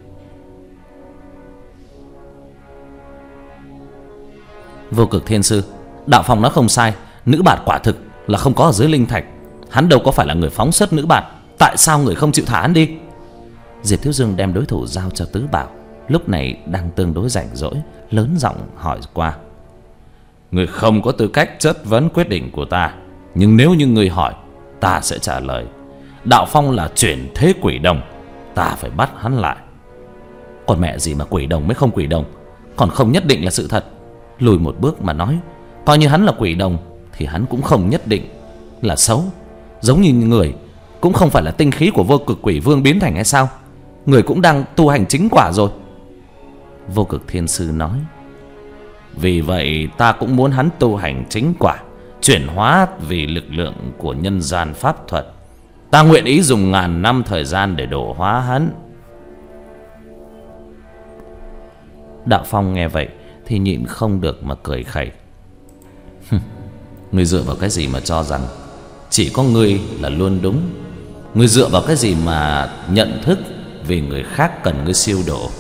Vô Cực Thiên Sư, Đạo Phong nói không sai, nữ bạt quả thực là không có ở dưới linh thạch. Hắn đâu có phải là người phóng xuất nữ bạt, tại sao người không chịu thả hắn đi? Diệp Thiếu Dương đem đối thủ giao cho Tứ Bảo, lúc này đang tương đối rảnh rỗi, lớn giọng hỏi qua. Người không có tư cách chất vấn quyết định của ta, nhưng nếu như người hỏi, ta sẽ trả lời. Đạo Phong là chuyển thế quỷ đồng, ta phải bắt hắn lại. Còn mẹ gì mà quỷ đồng mới không quỷ đồng, còn không nhất định là sự thật. Lùi một bước mà nói, coi như hắn là quỷ đồng thì hắn cũng không nhất định là xấu. Giống như người cũng không phải là tinh khí của Vô Cực Quỷ Vương biến thành hay sao? Người cũng đang tu hành chính quả rồi. Vô Cực Thiên Sư nói, vì vậy ta cũng muốn hắn tu hành chính quả, chuyển hóa vì lực lượng của nhân gian pháp thuật. Ta nguyện ý dùng ngàn năm thời gian để độ hóa hắn. Đạo Phong nghe vậy thì nhịn không được mà cười khẩy. Ngươi dựa vào cái gì mà cho rằng chỉ có ngươi là luôn đúng? Ngươi dựa vào cái gì mà nhận thức vì người khác cần ngươi siêu độ?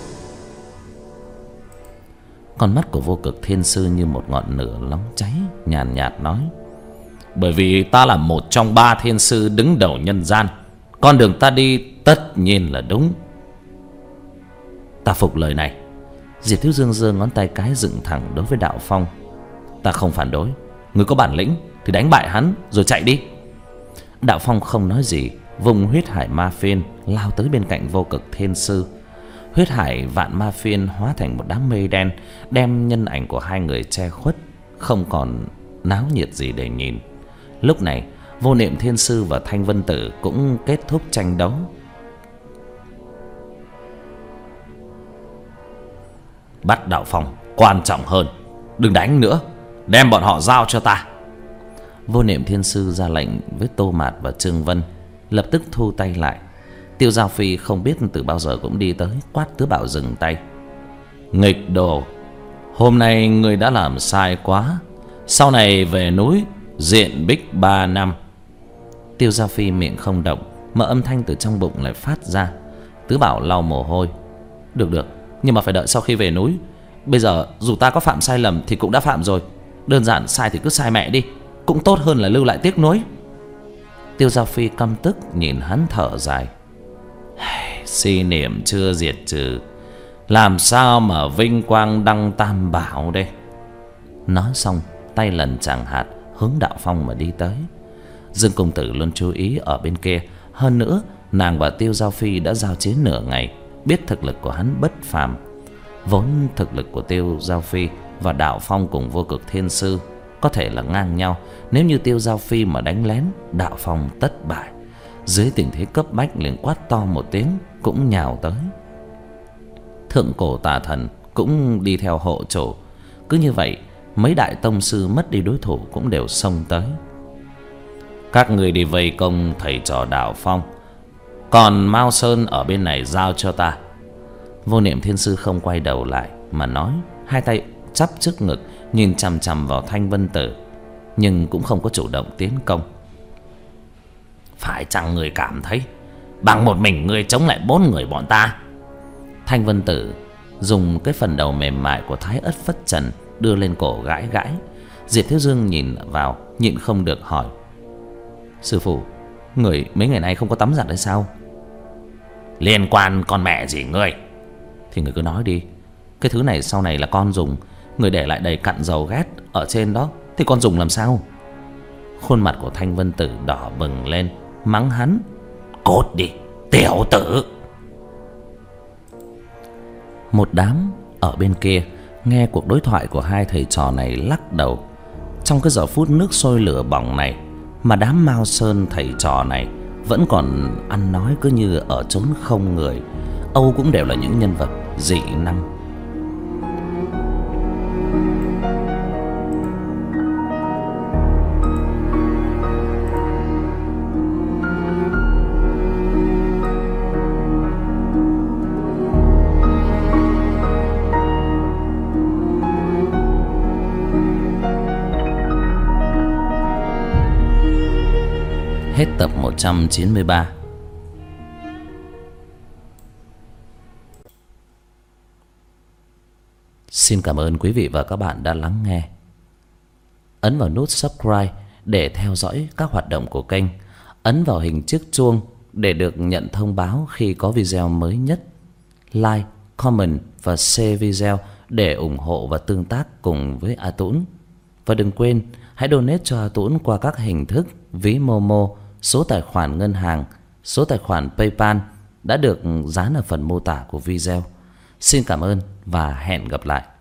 Con mắt của Vô Cực Thiên Sư như một ngọn lửa nóng cháy, nhàn nhạt, nhạt nói, bởi vì ta là một trong ba thiên sư đứng đầu nhân gian, con đường ta đi tất nhiên là đúng. Ta phục lời này. Diệp Thiếu Dương giơ ngón tay cái dựng thẳng đối với Đạo Phong. Ta không phản đối, người có bản lĩnh thì đánh bại hắn rồi chạy đi. Đạo Phong không nói gì, vùng huyết hải ma phiên lao tới bên cạnh Vô Cực Thiên Sư. Huyết hải vạn ma phiên hóa thành một đám mây đen, đem nhân ảnh của hai người che khuất, không còn náo nhiệt gì để nhìn. Lúc này Vô Niệm Thiên Sư và Thanh Vân Tử cũng kết thúc tranh đấu. Bắt Đạo Phong quan trọng hơn, đừng đánh nữa, đem bọn họ giao cho ta. Vô Niệm Thiên Sư ra lệnh với Tô Mạt và Trương Vân, lập tức thu tay lại. Tiêu Giao Phi không biết từ bao giờ cũng đi tới, quát Tứ Bảo dừng tay. Nghịch đồ, hôm nay người đã làm sai quá, sau này về núi diện bích ba năm. Tiêu Giao Phi miệng không động, mà âm thanh từ trong bụng lại phát ra. Tứ Bảo lau mồ hôi. Được được, nhưng mà phải đợi sau khi về núi. Bây giờ dù ta có phạm sai lầm thì cũng đã phạm rồi, đơn giản sai thì cứ sai mẹ đi, cũng tốt hơn là lưu lại tiếc nuối. Tiêu Giao Phi căm tức nhìn hắn thở dài. Si niệm chưa diệt trừ, làm sao mà vinh quang đăng tam bảo đây. Nói xong tay lần chàng hạt hướng Đạo Phong mà đi tới. Dương công tử luôn chú ý ở bên kia. Hơn nữa nàng và Tiêu Giao Phi đã giao chiến nửa ngày, biết thực lực của hắn bất phàm. Vốn thực lực của Tiêu Giao Phi và Đạo Phong cùng Vô Cực Thiên Sư có thể là ngang nhau. Nếu như Tiêu Giao Phi mà đánh lén, Đạo Phong tất bại. Dưới tình thế cấp bách liền quát to một tiếng, cũng nhào tới. Thượng cổ tà thần cũng đi theo hộ chủ. Cứ như vậy mấy đại tông sư mất đi đối thủ cũng đều xông tới. Các người đi vây công thầy trò Đạo Phong, còn Mao Sơn ở bên này giao cho ta. Vô Niệm Thiên Sư không quay đầu lại mà nói, hai tay chắp trước ngực nhìn chằm chằm vào Thanh Vân Tử, nhưng cũng không có chủ động tiến công. Phải chăng người cảm thấy bằng một mình người chống lại bốn người bọn ta? Thanh Vân Tử dùng cái phần đầu mềm mại của Thái Ất Phất Trần đưa lên cổ gãi gãi. Diệp Thiếu Dương nhìn vào nhịn không được hỏi, sư phụ, người mấy ngày nay không có tắm giặt hay sao? Liên quan con mẹ gì ngươi? Thì người cứ nói đi. Cái thứ này sau này là con dùng, người để lại đầy cặn dầu ghét ở trên đó, thì con dùng làm sao? Khuôn mặt của Thanh Vân Tử đỏ bừng lên, mắng hắn, cốt đi tiểu tử. Một đám ở bên kia nghe cuộc đối thoại của hai thầy trò này lắc đầu. Trong cái giờ phút nước sôi lửa bỏng này mà đám Mao Sơn thầy trò này vẫn còn ăn nói cứ như ở chốn không người. Âu cũng đều là những nhân vật dị năng. Hết tập một trăm chín mươi ba. Xin cảm ơn quý vị và các bạn đã lắng nghe. Ấn vào nút subscribe để theo dõi các hoạt động của kênh. Ấn vào hình chiếc chuông để được nhận thông báo khi có video mới nhất. Like, comment và share video để ủng hộ và tương tác cùng với A Tũng. Và đừng quên hãy donate cho A Tũng qua các hình thức ví Momo, số tài khoản ngân hàng, số tài khoản PayPal đã được dán ở phần mô tả của video. Xin cảm ơn và hẹn gặp lại.